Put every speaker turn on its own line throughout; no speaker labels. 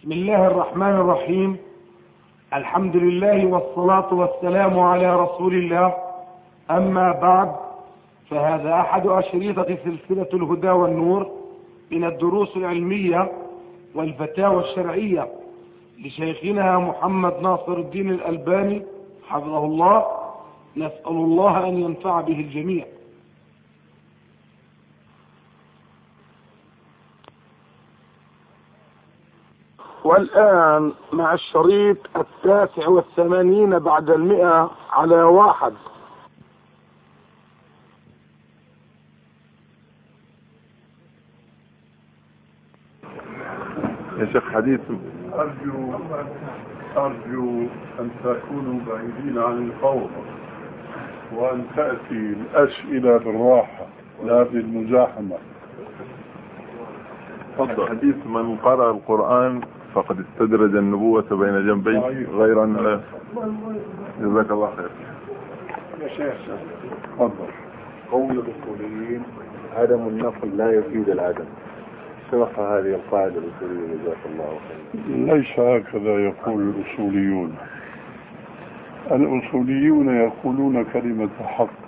بسم الله الرحمن الرحيم. الحمد لله والصلاة والسلام على رسول الله. أما بعد، فهذا أحد أشريطة سلسلة الهدى والنور من الدروس العلمية والفتاوى الشرعية لشيخنا محمد ناصر الدين الألباني حفظه الله. نسأل الله أن ينفع به الجميع. والآن مع الشريط 89 بعد 100 على 1.
يا شيخ حديث أرجو أن تكونوا بعيدين عن الفوضى، وأن تأتي الأسئلة بالراحة لا بالمزاحمة.
حديث من قرأ القرآن فقد استدرج النبوة بين جنبيه غير أن جزاك الله خير.
يا شيخ تفضل.
قول الأصوليين عدم النقل لا يفيد العدم، شرح هذه القاعدة الأصولية جزاك الله خير.
ليس هكذا يقول الأصوليون. الأصوليون يقولون كلمة حق.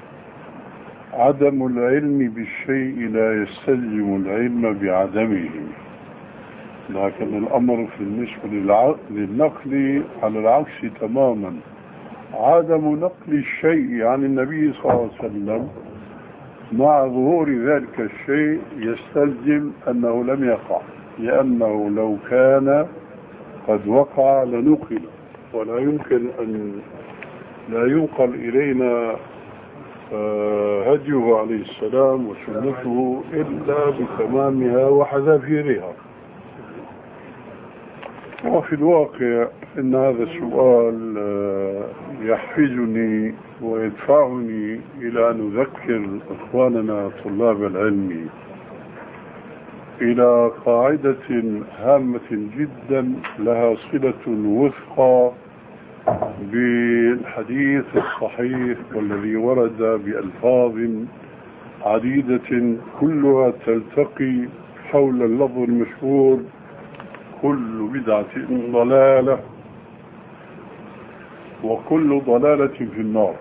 عدم العلم بالشيء لا يستلزم العلم بعدمه، لكن الأمر في النسبة للنقل على العكس تماما. عدم نقل الشيء عن النبي صلى الله عليه وسلم مع ظهور ذلك الشيء يستلزم أنه لم يقع، لأنه لو كان قد وقع لنقل، ولا يمكن أن لا ينقل إلينا هديه عليه السلام وسنته إلا بتمامها وحذافيرها. وفي الواقع إن هذا السؤال يحفزني ويدفعني إلى أن أذكر إخواننا طلاب العلم إلى قاعدة هامة جدا لها صلة وثقى بالحديث الصحيح والذي ورد بألفاظ عديدة كلها تلتقي حول اللفظ المشهور: كل بدعة ضلالة وكل ضلالة في النار.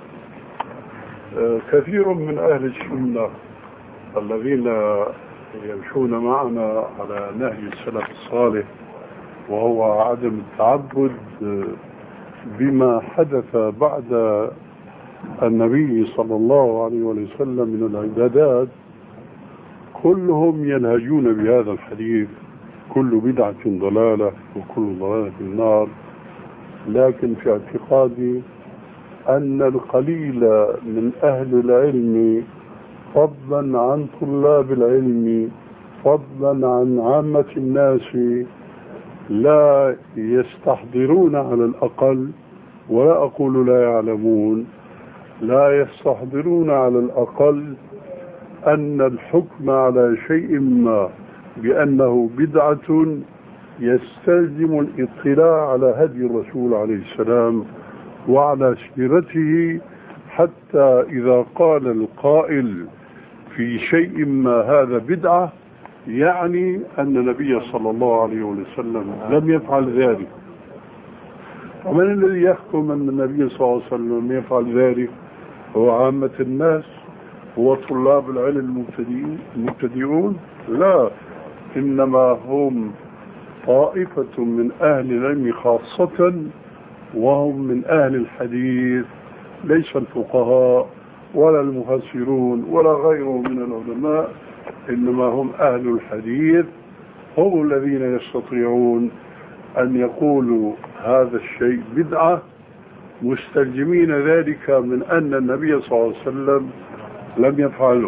كثير من أهل السنة الذين يمشون معنا على نهج السلف الصالح، وهو عدم التعبد بما حدث بعد النبي صلى الله عليه وسلم من العبادات، كلهم ينهجون بهذا الحديث: كل بدعة ضلالة وكل ضلالة في النار. لكن في اعتقادي أن القليل من أهل العلم، فضلا عن طلاب العلم، فضلا عن عامة الناس، لا يستحضرون على الأقل، ولا أقول لا يعلمون، لا يستحضرون على الأقل أن الحكم على شيء ما بأنه بدعة يستلزم الاطلاع على هدي الرسول عليه السلام وعلى سيرته، حتى إذا قال القائل في شيء ما هذا بدعة يعني أن النبي صلى الله عليه وسلم لم يفعل ذلك. ومن الذي يحكم أن النبي صلى الله عليه وسلم لم يفعل ذلك؟ هو عامة الناس؟ هو طلاب العلم المبتدئون؟ لا، إنما هم طائفة من أهل العلم خاصة، وهم من أهل الحديث، ليس الفقهاء ولا المفسرون ولا غيرهم من العلماء، إنما هم أهل الحديث، هم الذين يستطيعون أن يقولوا هذا الشيء بدعة مستلزمين ذلك من أن النبي صلى الله عليه وسلم لم يفعله.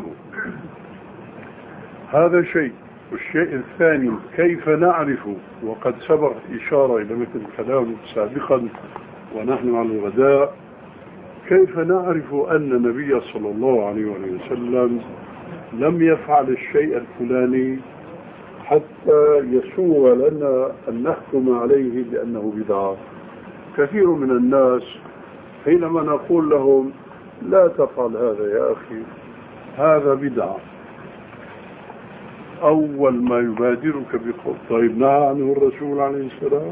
هذا شيء. والشيء الثاني: كيف نعرف، وقد سبق إشارة إلى مثل الكلام سابقا ونحن على الغداء، كيف نعرف أن النبي صلى الله عليه وسلم لم يفعل الشيء الفلاني حتى يسوغ لنا أن نحكم عليه بأنه بدعة؟ كثير من الناس حينما نقول لهم لا تفعل هذا يا أخي، هذا بدعة، أول ما يبادرك بقول طيب نهى عنه الرسول عليه السلام،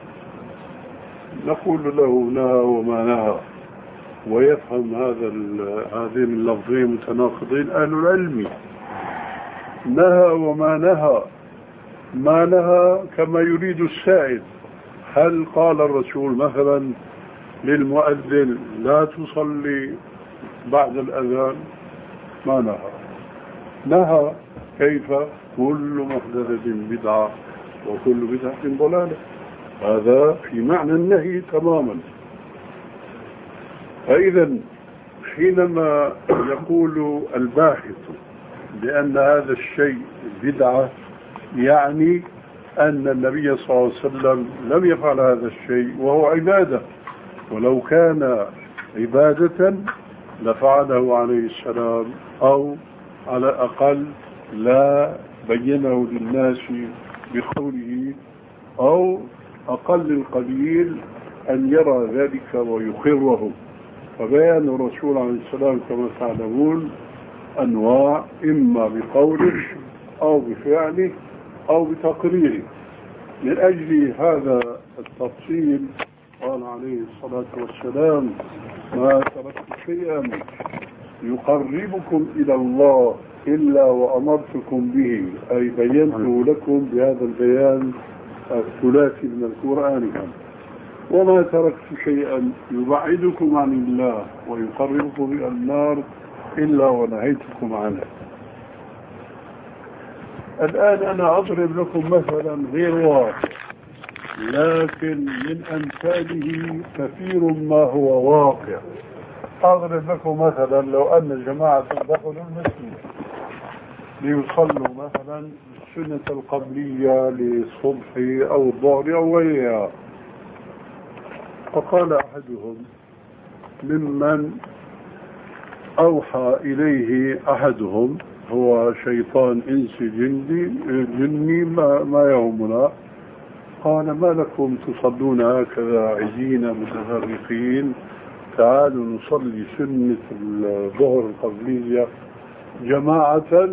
نقول له نهى وما نهى. ويفهم هذين اللفظين متناقضين أهل العلم. نهى وما نهى، ما نهى كما يريد السائل. هل قال الرسول مثلا للمؤذن لا تصلي بعد الأذان؟ ما نهى. نهى كيف؟ كل محدثة بدعة وكل بدعة ضلالة. هذا في معنى النهي تماما. فإذا حينما يقول الباحث بأن هذا الشيء بدعة، يعني أن النبي صلى الله عليه وسلم لم يفعل هذا الشيء وهو عبادة، ولو كان عبادة لفعله عليه السلام، أو على الأقل لا بينه للناس بقوله، أو أقل القليل أن يرى ذلك ويقره. فبيان الرسول عليه السلام كما تعلمون أنواع، إما بقوله أو بفعله أو بتقريره. من أجل هذا التفصيل قال عليه الصلاة والسلام: ما تركت شيئا يقربكم إلى الله إلا وأمرتكم به، أي بينته لكم بهذا البيان الثلاثي من القرآن. وما تركت شيئا يبعدكم عن الله ويقربكم إلى النار إلا ونهيتكم عنه. الآن أنا أضرب لكم مثلا غير واقع، لكن من أمثاله كثير ما هو واقع. أضرب لكم مثلا لو أن جماعة دخلوا المسجد ليصلوا مثلا السنة القبلية للصبح أو الظهر أو غيرها، فقال أحدهم ممن أوحى إليه أحدهم، هو شيطان إنسي جني ما يهمنا، قال: ما لكم تصلون هكذا عزين متفرقين؟ تعالوا نصلي سنة الظهر القبلية جماعة.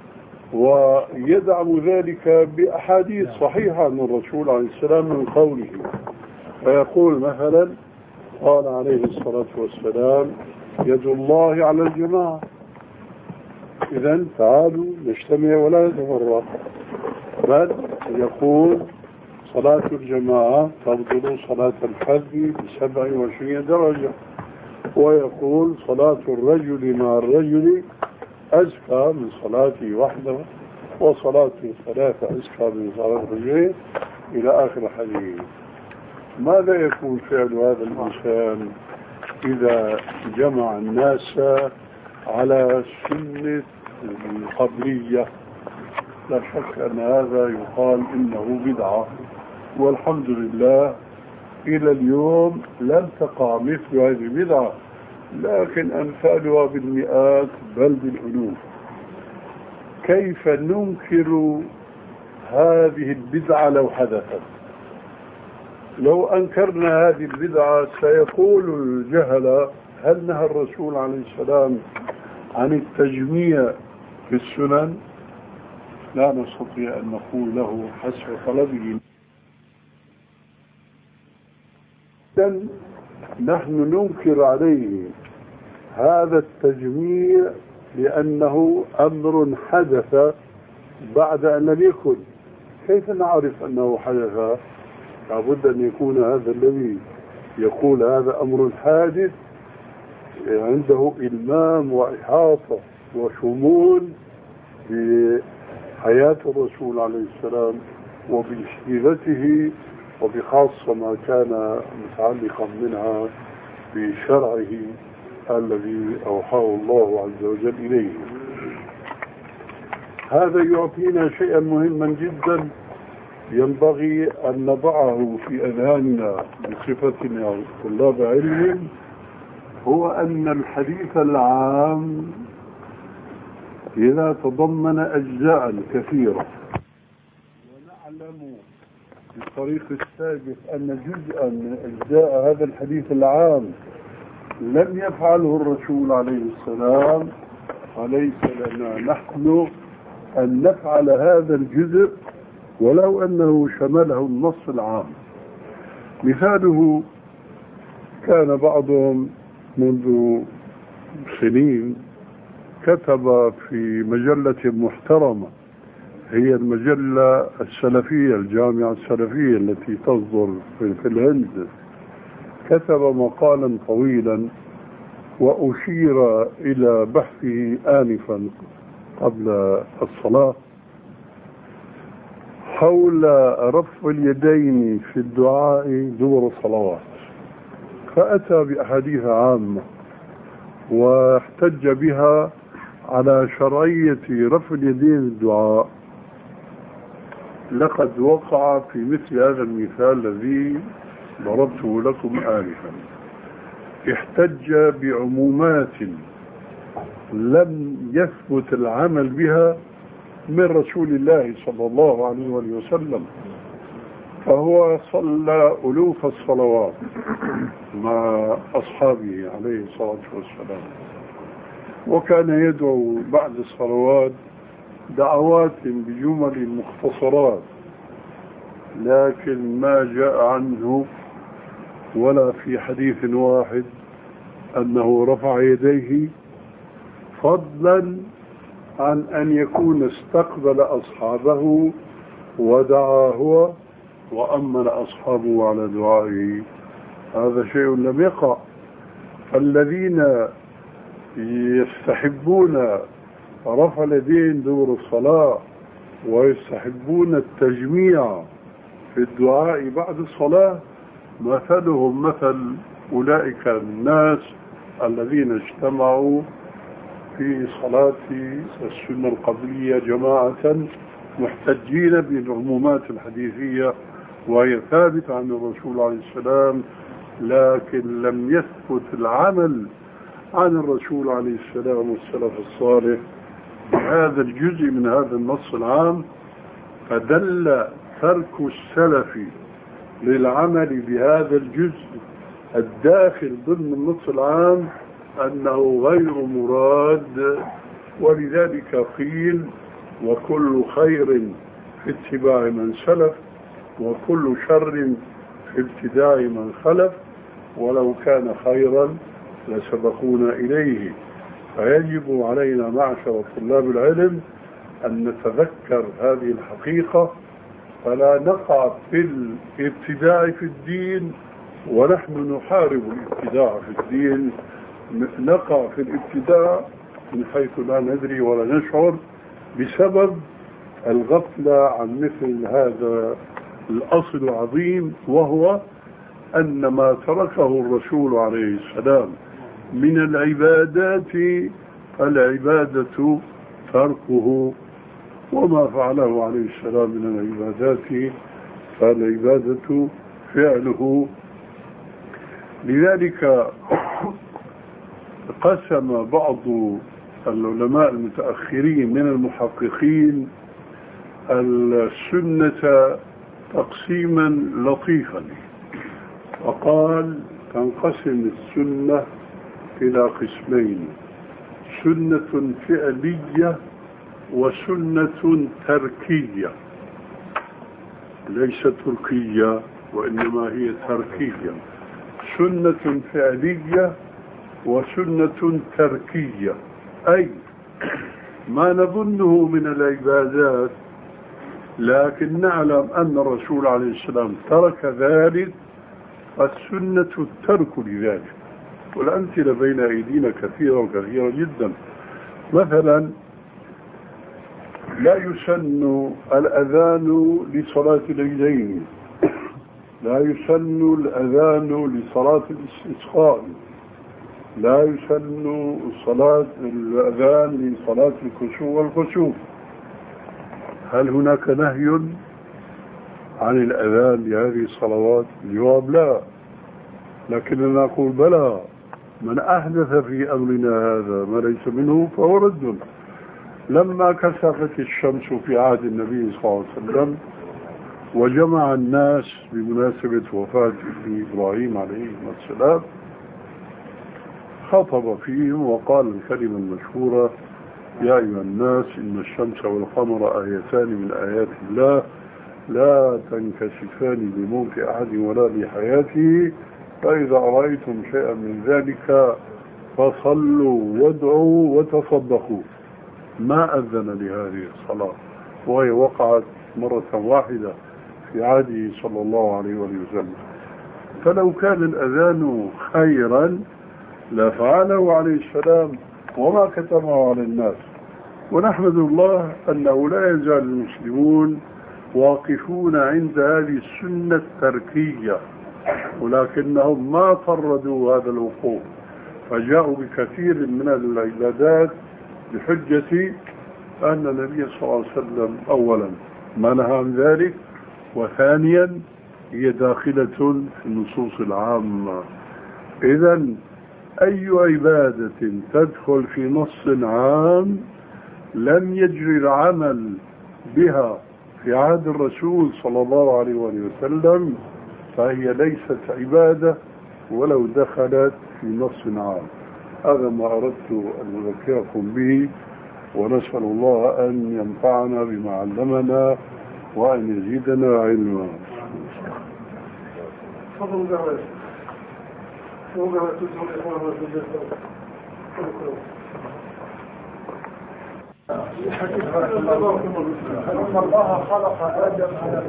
ويدعم ذلك بأحاديث صحيحة عن الرسول عليه السلام من قوله، فيقول مثلا: قال عليه الصلاة والسلام: يد الله على الجماعة. إذن تعالوا نجتمع ولا نتفرق. بل يقول: صلاة الجماعة تفضل صلاة الفرد ب27 درجة. ويقول: صلاة الرجل مع الرجل أزكى من صلاته وحده، وصلاة الثلاثة أزكى من صلاة الرجلين، إلى آخر الحديث. ماذا يكون فعل هذا الإنسان إذا جمع الناس على السنة القبلية؟ لا شك أن هذا يقال إنه بدعة، والحمد لله إلى اليوم لم تقع مثل هذه البدعة، لكن أمثالها بالمئات بل بالألوف. كيف ننكر هذه البدعة لو حدثت؟ لو أنكرنا هذه البدعة سيقول الجهلة: هل نهى الرسول عليه السلام عن التجميع في السنن؟ لا نستطيع أن نقول له حسب طلبه. نحن ننكر عليه هذا التجميع لأنه أمر حدث بعد أن لم يكن. كيف نعرف أنه حدث؟ لابد أن يكون هذا الذي يقول هذا أمر حادث عنده إلمام وإحاطة وشمول بحياة الرسول عليه السلام وبسيرته، وبخاصة ما كان متعلقا منها بشرعه الذي أوحاه الله عز وجل إليه. هذا يعطينا شيئا مهما جدا ينبغي أن نضعه في أذهاننا بصفتنا طلاب علم، هو أن الحديث العام إذا تضمن أجزاء كثيرة، ونعلم بالطريق السابق أن جزءا من أجزاء هذا الحديث العام لم يفعله الرسول عليه السلام، فليس لنا نحن أن نفعل هذا الجزء ولو أنه شمله النص العام. مثاله كان بعضهم منذ سنين كتب في مجلة محترمة، هي المجلة السلفية الجامعة السلفية التي تصدر في الهند، كتب مقالا طويلا وأشير إلى بحثه آنفا قبل الصلاة حول رفع اليدين في الدعاء دبر الصلوات، فأتى بأحاديث عامة واحتج بها على شرعية رفع اليدين الدعاء. لقد وقع في مثل هذا المثال الذي ضربته لكم آنفا، احتج بعمومات لم يثبت العمل بها من رسول الله صلى الله عليه وسلم، فهو صلى ألوف الصلوات مع أصحابه عليه الصلاة والسلام، وكان يدعو بعد الصلوات دعوات بجمل مختصرات، لكن ما جاء عنه ولا في حديث واحد أنه رفع يديه، فضلا عن أن يكون استقبل أصحابه ودعا هو وأمن أصحابه على دعائه. هذا شيء لم يقع. الذين يستحبون رفع اليدين دور الصلاة ويستحبون التجميع في الدعاء بعد الصلاة مثلهم مثل أولئك الناس الذين اجتمعوا في صلاة السنة القبلية جماعة محتجين بالعمومات الحديثية وهي ثابتة عن الرسول عليه السلام، لكن لم يثبت العمل عن الرسول عليه السلام والسلف الصالح بهذا الجزء من هذا النص العام، فدل ترك السلف للعمل بهذا الجزء الداخل ضمن النص العام أنه غير مراد. ولذلك قيل: وكل خير في اتباع من سلف وكل شر في ابتداع من خلف، ولو كان خيرا لسبقونا إليه. فيجب علينا معشر طلاب العلم أن نتذكر هذه الحقيقة، فلا نقع في الابتداع في الدين ونحن نحارب الابتداع في الدين، نقع في الابتداع من حيث لا ندري ولا نشعر بسبب الغفلة عن مثل هذا الأصل العظيم، وهو أن ما تركه الرسول عليه السلام من العبادات فالعبادة تركه، وما فعله عليه السلام من العبادات فالعبادة فعله. لذلك قسم بعض العلماء المتأخرين من المحققين السنة تقسيما لطيفا، وقال: تنقسم السنة إلى قسمين: سنة فعلية وسنة تركية، ليست تركية وإنما هي تركية. سنة فعلية وسنة تركية، أي ما نظنه من العبادات لكن نعلم أن الرسول عليه السلام ترك ذلك، فالسنة الترك لذلك. والأمثلة بين أيدينا كثيرة وكثيرة جدا. مثلا لا يسن الأذان لصلاة العيدين، لا يسن الأذان لصلاة الاستسقاء، لا يسن الأذان لصلاة الكسوف والخسوف. هل هناك نهي عن الأذان لهذه الصلوات؟ الجواب لا، لكننا نقول بلى، من أحدث في أمرنا هذا ما ليس منه فهو رد. لما كسفت الشمس في عهد النبي صلى الله عليه وسلم وجمع الناس بمناسبة وفاة إبراهيم عليه السلام، خطب فيهم وقال الكلمة المشهورة: يا أيها الناس إن الشمس والقمر آيتان من آيات الله لا تنكسفان لموت أحد ولا لحياته، فإذا رأيتم شيئا من ذلك فصلوا وادعوا وتصدقوا. ما أذن لهذه الصلاة، وهي وقعت مرة واحدة في عهده صلى الله عليه وسلم. فلو كان الأذان خيرا لفعله عليه السلام وما كتمه على الناس. ونحمد الله أنه لا يزال المسلمون واقفون عند هذه السنة التركية، ولكنهم ما فردوا هذا الوقوف، فجاءوا بكثير من العبادات بحجة أن النبي صلى الله عليه وسلم أولا ما نهى عن ذلك، وثانيا هي داخلة في النصوص العامة. إذن أي عبادة تدخل في نص عام لم يجري العمل بها في عهد الرسول صلى الله عليه وسلم فهي ليست عبادة ولو دخلت في نص عام. هذا ما أردت أن أذكركم به، ونسأل الله أن ينفعنا بما علمنا وأن يزيدنا علما.
أن الله خلق آدم على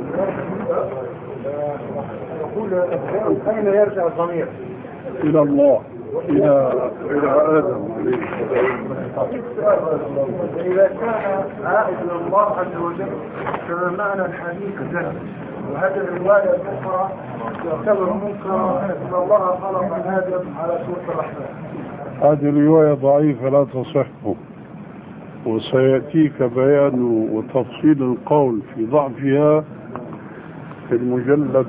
يقول أين يرجع الضمير؟
إلى الله، إلى آدم عليه السلام.
إذا كان عائد إلى الله عز وجل فما معنى الحديث ده؟ وهذه الرواية الأخرى تعتبر منكرة أن الله خلق آدم على صورة الرحمن.
هذه الرواية ضعيفة لا تصح، وسيأتيك بيان وتفصيل القول في ضعفها في المجلد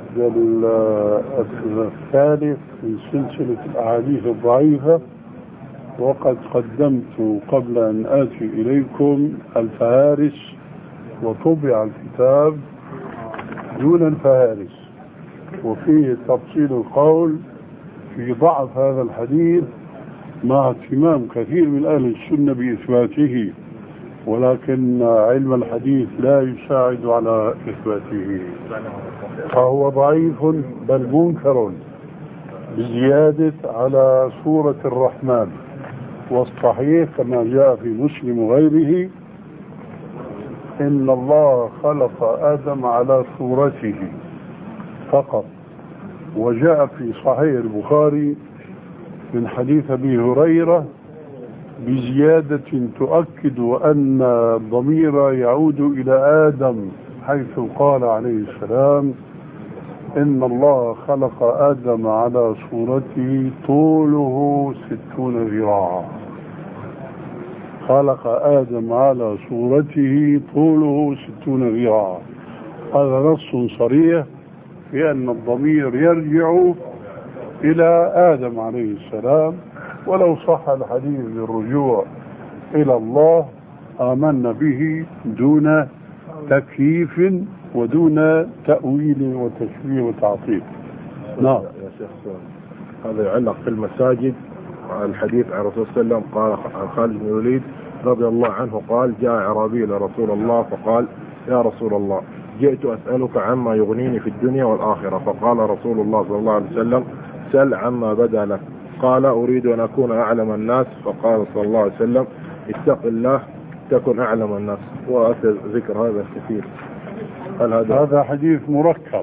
الثالث من سلسلة الأحاديث الضعيفة. وقد قدمت قبل أن آتي إليكم الفهارس، وطبع الكتاب دون الفهارس، وفيه تفصيل القول في ضعف هذا الحديث مع اهتمام كثير من أهل السنة بإثباته، ولكن علم الحديث لا يساعد على إثباته، فهو ضعيف بل منكر بزيادة على سورة الرحمن. والصحيح كما جاء في مسلم وغيره إن الله خلق آدم على صورته فقط. وجاء في صحيح البخاري من حديث أبي هريرة بزيادة تؤكد أن الضمير يعود إلى آدم، حيث قال عليه السلام إن الله خلق آدم على صورته طوله 60 ذراعا. خلق آدم على صورته طوله 60 ذراعا. هذا نص صريح بأن الضمير يرجع إلى آدم عليه السلام. ولو صح الحديث بالرجوع إلى الله آمنا به دون تكييف ودون تأويل وتشبيه وتعطيل. نعم
يا شيخ، هذا يعلق في المساجد الحديث عن الرسول صلى الله عليه وسلم. قال خالد بن الوليد رضي الله عنه قال جاء أعرابي إلى رسول الله فقال يا رسول الله جئت أسألك عما يغنيني في الدنيا والآخرة. فقال رسول الله صلى الله عليه وسلم سل عما بدا لك. قال أريد أن أكون أعلم الناس. فقال صلى الله عليه وسلم اتق الله تكن أعلم الناس. وأتى ذكر هذا كثير.
هذا حديث مركب،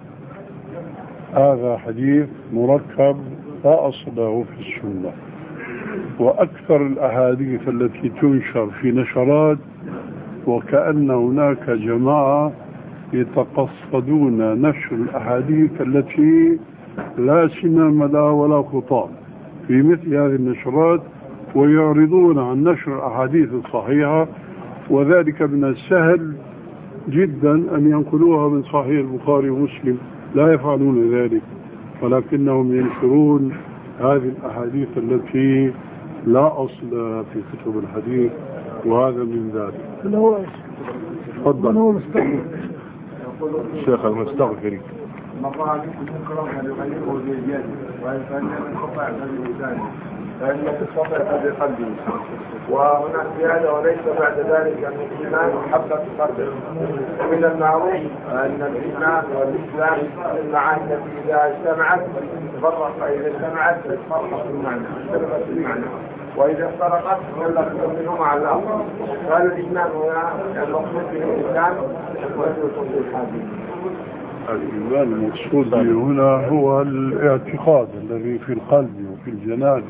هذا حديث مركب لا أصل له في السنة. وأكثر الأحاديث التي تنشر في نشرات وكأن هناك جماعة يتقصدون نشر الأحاديث التي لا سمام لها ولا خطاب في مثل هذه النشرات، ويعرضون عن نشر الأحاديث الصحيحة، وذلك من السهل جدا أن ينقلوها من صحيح البخاري ومسلم. لا يفعلون ذلك، ولكنهم ينشرون هذه الأحاديث التي لا أصل في كتب الحديث، وهذا من ذلك.
من هو
تفضل.
هو المستغفر
الشيخ المستغفري
مرة عليكم منكرا يغيره بيده ويفعل من قطع هذه الثاني
فإن تصفح بقلبه وهناك زيادة وليس بعد ذلك أن الإيمان محبة قلبه. ومن المعروف أن الإيمان والإسلام المعاني التي إذا اجتمعت تفرق، فإذا اجتمعت تفرق المعنى وإذا افترقت كلت منهما على الآخر. قال الإيمان هنا المقصود به الإسلام والرسول الحديث.
الإيمان المقصود هنا هو الاعتقاد الذي في القلب وفي الجنان،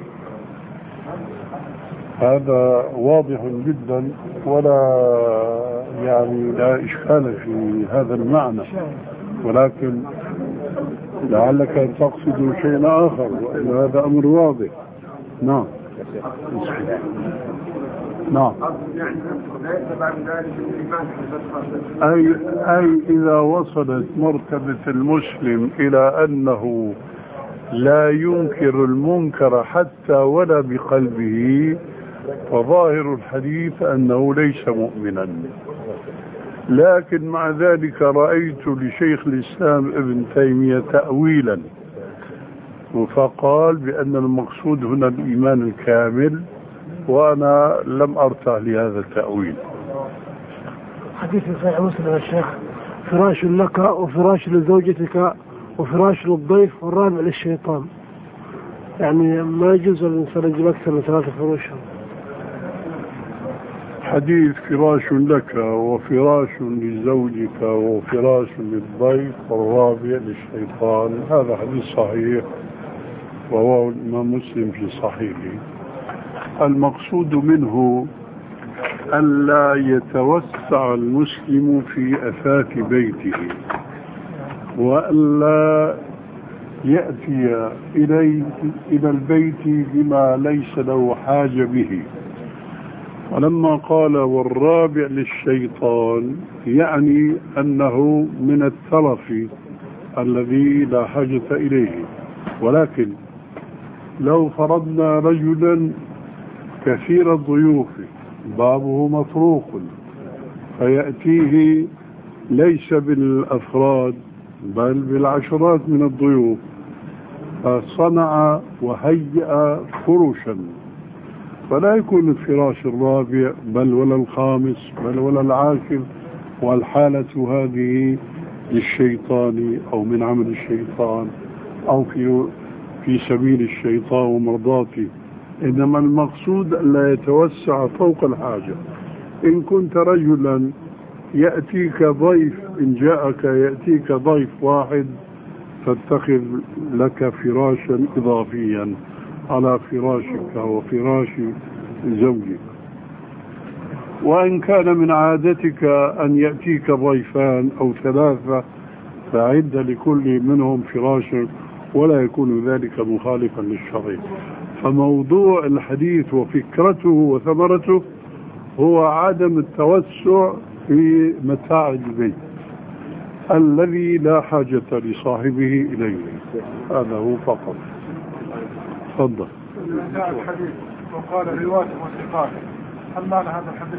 هذا واضح جدا ولا يعني لا إشكال في هذا المعنى، ولكن لعلك تقصد شيء آخر وإن هذا أمر واضح. نعم نعم. أي إذا وصلت مرتبة المسلم إلى أنه لا ينكر المنكر حتى ولا بقلبه، فظاهر الحديث أنه ليس مؤمنا. لكن مع ذلك رأيت لشيخ الإسلام ابن تيمية تأويلا، فقال بأن المقصود هنا الإيمان الكامل، وأنا لم أرتاح لهذا التأويل.
حديث صحيح مسلم يا شيخ: فراش لك وفراش لزوجتك وفراش للضيف والرابع للشيطان. يعني ما يجوز الإنسان يجيب أكثر من 3 فروش.
حديث فراش لك وفراش لزوجك وفراش للضيف والرابع للشيطان، هذا حديث صحيح وهو الإمام مسلم في صحيحه. المقصود منه ألا يتوسع المسلم في أثاث بيته، وألا يأتي إلى البيت بما ليس له حاجة به. ولما قال والرابع للشيطان يعني أنه من الترف الذي لا حاجة إليه. ولكن لو فرضنا رجلا كثير الضيوف بابه مطروق فيأتيه ليس بالأفراد بل بالعشرات من الضيوف، فصنع وهيأ فرشا، فلا يكون الفراش الرابع بل ولا الخامس بل ولا العاشر، والحالة هذه للشيطان أو من عمل الشيطان أو في سبيل الشيطان ومرضاته. إنما المقصود ألا يتوسع فوق الحاجة. إن كنت رجلا يأتيك ضيف، إن جاءك يأتيك ضيف واحد، فاتخذ لك فراشا إضافيا على فراشك وفراش زوجك. وإن كان من عادتك أن يأتيك ضيفان أو 3 فعد لكل منهم فراشا، ولا يكون ذلك مخالفا للشرع. فموضوع الحديث وفكرته وثمرته هو عدم التوسع في متاع البيت الذي لا حاجة لصاحبه إليه، هذا هو فقط. تفضل.
الحديث وقال رواية وثقات، هل معنى هذا الحديث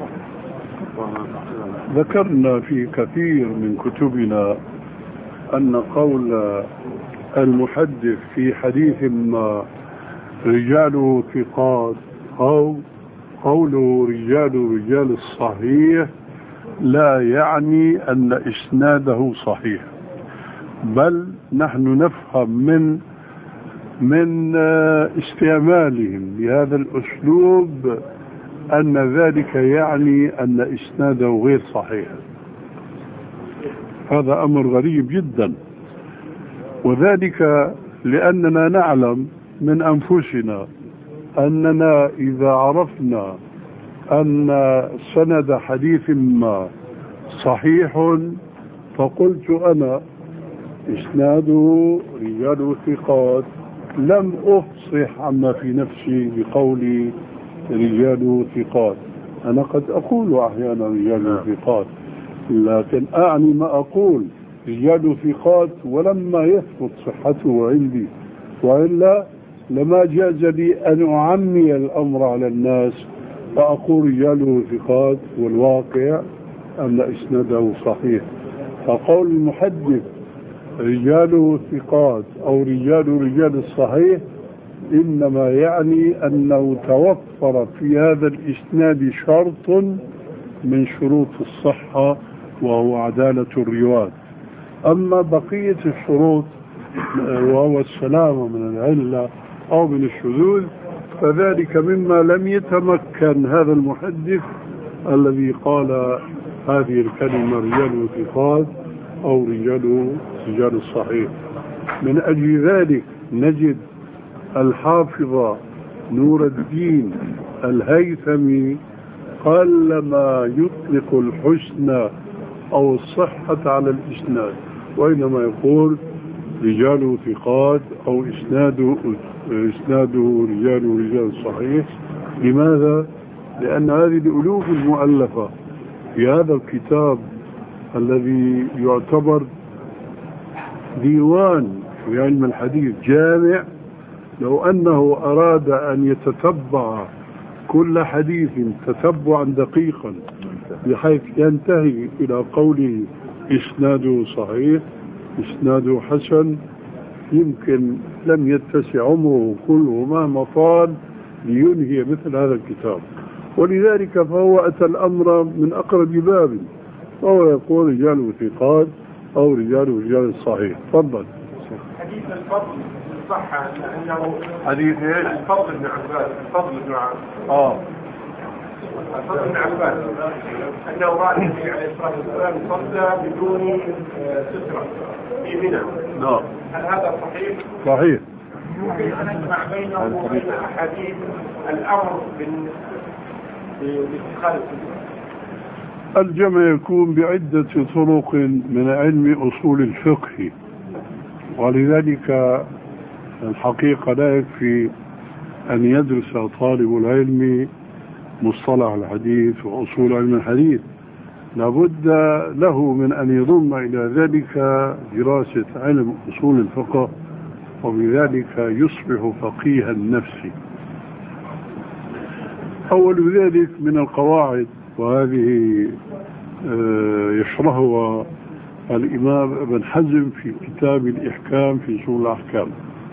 ذكرنا في كثير من كتبنا أن قول المحدث في حديث ما رجاله ثقات أو قوله رجال الصحيح لا يعني أن إسناده صحيح، بل نحن نفهم من استعمالهم بهذا الأسلوب أن ذلك يعني أن إسناده غير صحيح. هذا أمر غريب جدا، وذلك لأننا نعلم من أنفسنا أننا إذا عرفنا أن سند حديث ما صحيح فقلت أنا إسناده رجال ثقات، لم أفصح عما في نفسي بقولي رجال ثقات. أنا قد أقول أحيانا رجال ثقات، لكن أعني ما أقول رجال ثقات ولما يثبت صحته عندي، وإلا لما جاز لي أن أعمي الأمر على الناس فأقول رجاله ثقات والواقع أن إسناده صحيح. فقول المحدث رجاله ثقات أو رجال الصحيح إنما يعني أنه توفر في هذا الإسناد شرط من شروط الصحة وهو عدالة الرواة. أما بقية الشروط وهو السلامة من العلة أو من الشذوذ فذلك مما لم يتمكن هذا المحدث الذي قال هذه الكلمة رجال ثقات أو رجال الصحيح. من أجل ذلك نجد الحافظ نور الدين الهيثمي قلما يطلق الحسن أو الصحة على الإسناد، وإنما يقول رجال ثقات أو إسناده رجال صحيح. لماذا؟ لأن هذه الألوف المؤلفة في هذا الكتاب الذي يعتبر ديوان في علم الحديث جامع، لو أنه أراد أن يتتبع كل حديث تتبعا دقيقا بحيث ينتهي إلى قوله إسناده صحيح إسناده حسن، يمكن لم يتسع عمره كله مهما طال لينهي مثل هذا الكتاب. ولذلك فهو أتى الأمر من أقرب باب، وهو يقول رجال ثقات أو رجال صحيح. تفضل.
حديث الفضل صح أنه
حديث ايش؟
الفضل بن عباس الفضل بن عباس أنه رأى النبي عليه الصلاة والسلام صلى بدون سترة في منى.
نعم.
هل هذا صحيح؟
صحيح.
وكيف نجمع بينه وبين أحاديث الأمر باتخاذ السترة؟
الجمع يكون بعدة طرق من علم أصول الفقه، ولذلك الحقيقة لا يكفي أن يدرس طالب العلم مصطلح الحديث وأصول علم الحديث، لابد له من أن يضم إلى ذلك دراسة علم أصول الفقه، وبذلك يصبح فقيها النفس. أول ذلك من القواعد، وهذه يشرحها الإمام ابن حزم في كتاب الإحكام في أصول الأحكام.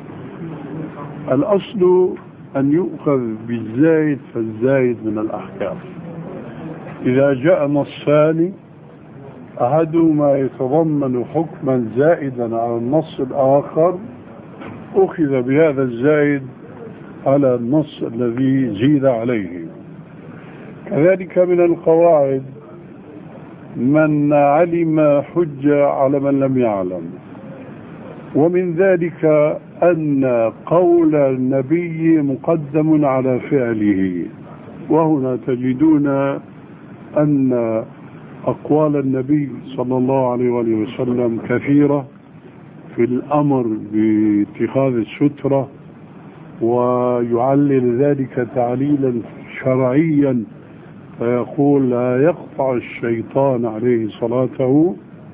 الأصل أن يؤخذ بالزايد فالزايد من الأحكام. إذا جاء نصان أحدهما يتضمن حكما زائدا على النص الآخر أخذ بهذا الزايد على النص الذي زيد عليه. كذلك من القواعد من علم حجة على من لم يعلم، ومن ذلك أن قول النبي مقدم على فعله، وهنا تجدون أن أقوال النبي صلى الله عليه وسلم كثيرة في الأمر باتخاذ السترة، ويعلل ذلك تعليلا شرعيا فيقول لا يقطع الشيطان عليه صلاته،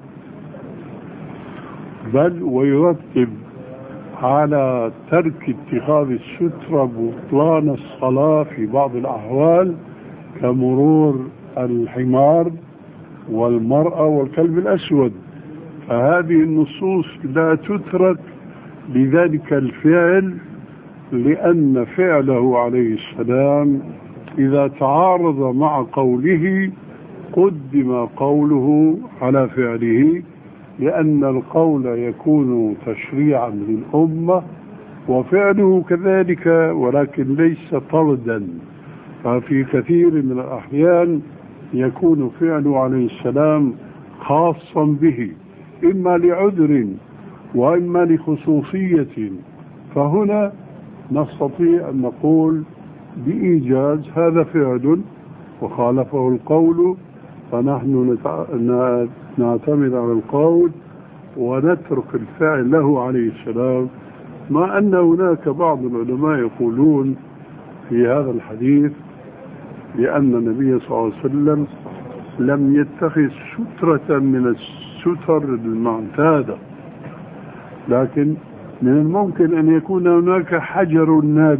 بل ويرتب على ترك اتخاذ السترة بطلان الصلاة في بعض الأحوال كمرور الحمار والمرأة والكلب الأسود. فهذه النصوص لا تترك لذلك الفعل، لأن فعله عليه السلام إذا تعارض مع قوله قدم قوله على فعله، لأن القول يكون تشريعا للأمة وفعله كذلك، ولكن ليس طردا. ففي كثير من الأحيان يكون فعله عليه السلام خاصا به، إما لعذر وإما لخصوصية، فهنا نستطيع أن نقول بإيجاز هذا فعل وخالفه القول، فنحن نعتمد على القول ونترك الفعل له عليه السلام. مع أن هناك بعض العلماء يقولون في هذا الحديث لأن النبي صلى الله عليه وسلم لم يتخذ سترة من الستر المعتادة، لكن من الممكن أن يكون هناك حجر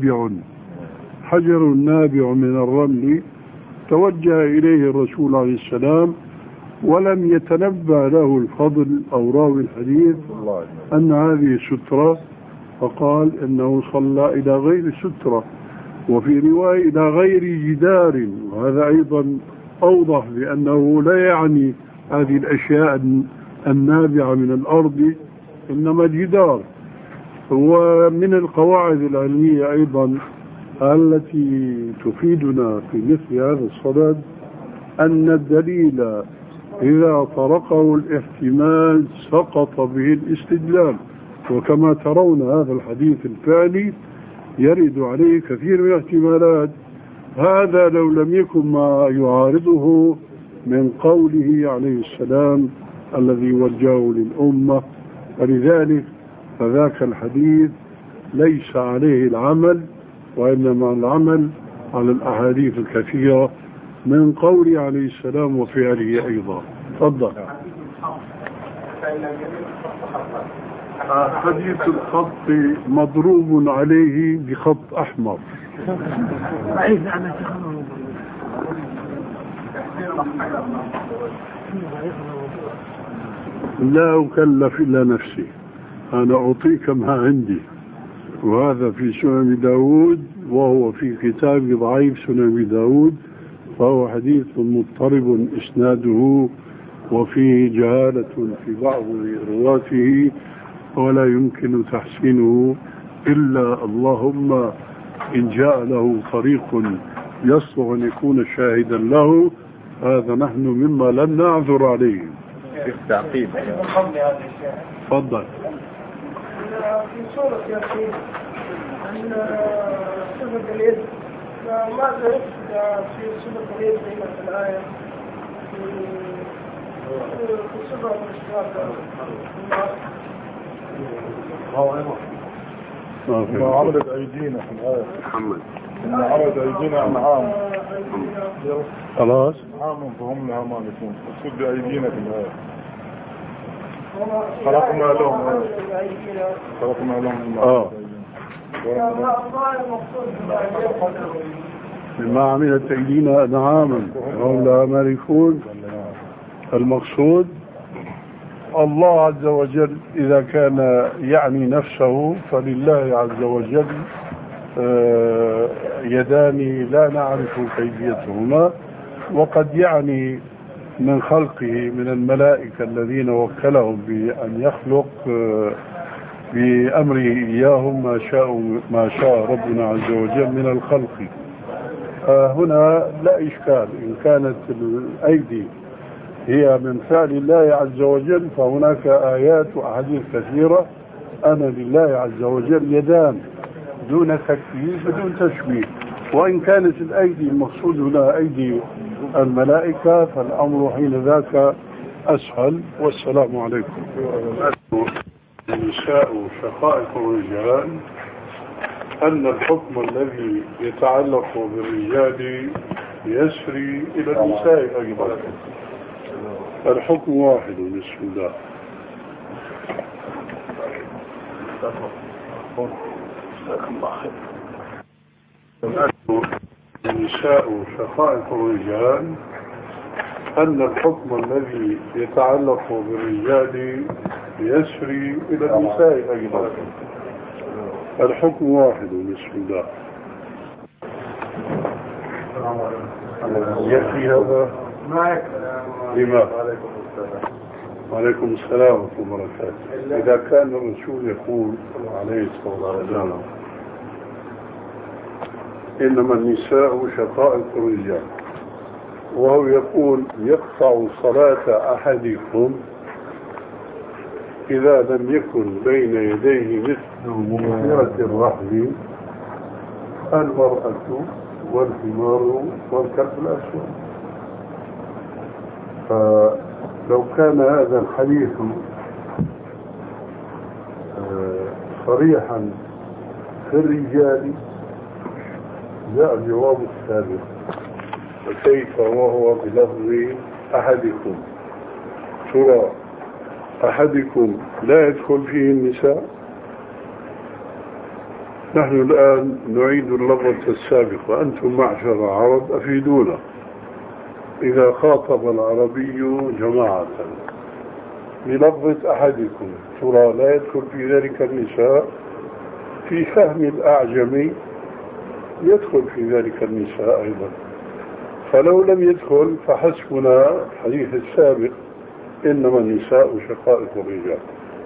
نابع من الرمل توجه إليه الرسول عليه السلام ولم يتنبأ له الفضل أو راوي الحديث أن هذه سترة، فقال إنه صلى إلى غير سترة، وفي رواية إلى غير جدار، وهذا أيضا أوضح بأنه لا يعني هذه الأشياء النابعة من الأرض إنما الجدار. ومن القواعد العلمية أيضا التي تفيدنا في مثل هذا الصدد أن الدليل إذا طرقه الاحتمال سقط به الاستدلال، وكما ترون هذا الحديث الفعلي يرد عليه كثير من الاحتمالات. هذا لو لم يكن ما يعارضه من قوله عليه السلام الذي وجهه للأمة، ولذلك فذاك الحديث ليس عليه العمل، وإنما العمل على الأحاديث الكثيرة من قوله عليه السلام وفعله أيضا. تفضل. حديث الخط مضروب عليه بخط أحمر. لا أكلف إلا نفسي، أنا أعطيك ما عندي، وهذا في سنن داود، وهو في كتاب ضعيف سنن داود، فهو حديث مضطرب إسناده وفيه جهالة في بعض رواته، ولا يمكن تحسينه إلا اللهم إن جاء له طريق يصلح أن يكون شاهدا له، هذا نحن مما لم نعذر عليه.
تعقيب.
تفضل.
في سورة ياسين أن صفة اليد، ماذا يفعل في صفة اليد هنا في الآية في صفة الإشراك؟
ما عملت أيدينا في الآية محمد، إن عملت أيدينا أنعام
خلاص
أنعام فهم لها مالكون، تقصد بأيدينا في الآية خلقنا لهم
بما عملت أيدينا أنعاما هم لها مالكون. المقصود الله عز وجل إذا كان يعني نفسه، فلله عز وجل يدان لا نعرف كيفيتهما، وقد يعني من خلقه من الملائكة الذين وكلهم بأن يخلق بأمره إياهم ما شاء ربنا عز وجل من الخلق. هنا لا إشكال، إن كانت الأيدي هي من فعل الله عز وجل فهناك آيات وأحاديث كثيرة أن لله عز وجل يدان دون تكييف بدون تشبيه. وإن كانت الأيدي المقصود هنا أيدي الملائكة فالأمر حين ذاك أسهل. والسلام عليكم. النساء شقائق الرجال، أن الحكم الذي يتعلق بالرجال يسري إلى النساء أيضا. الحكم واحد. بسم الله. النساء شقائق الرجال، أن الحكم الذي يتعلق بالرجال يسري إلى النساء أيضا. الحكم واحد. بسم الله. يكفي هذا؟ لما؟ وعليكم السلام ورحمة الله وبركاته. إذا كان الرسول يقول عليه الصلاة والسلام إنما النساء شقائق الرجال، وهو يقول يقطع صلاة أحدكم إذا لم يكن بين يديه مثل مغفرة الرحل المرأة والحمار والكلب الأسود. فلو كان هذا الحديث صريحا في الرجال جاء الجواب السابق، وكيف وهو بلفظ أحدكم؟ ترى أحدكم لا يدخل فيه النساء؟ نحن الآن نعيد اللفظة السابق، وأنتم معشر عرب أفيدونا. إذا خاطب العربي جماعة بلفظة أحدكم ترى لا يدخل في ذلك النساء؟ في فهم الأعجمي يدخل في ذلك النساء أيضا. فلو لم يدخل فحسبنا الحديث السابق إنما النساء شقائق الرجال.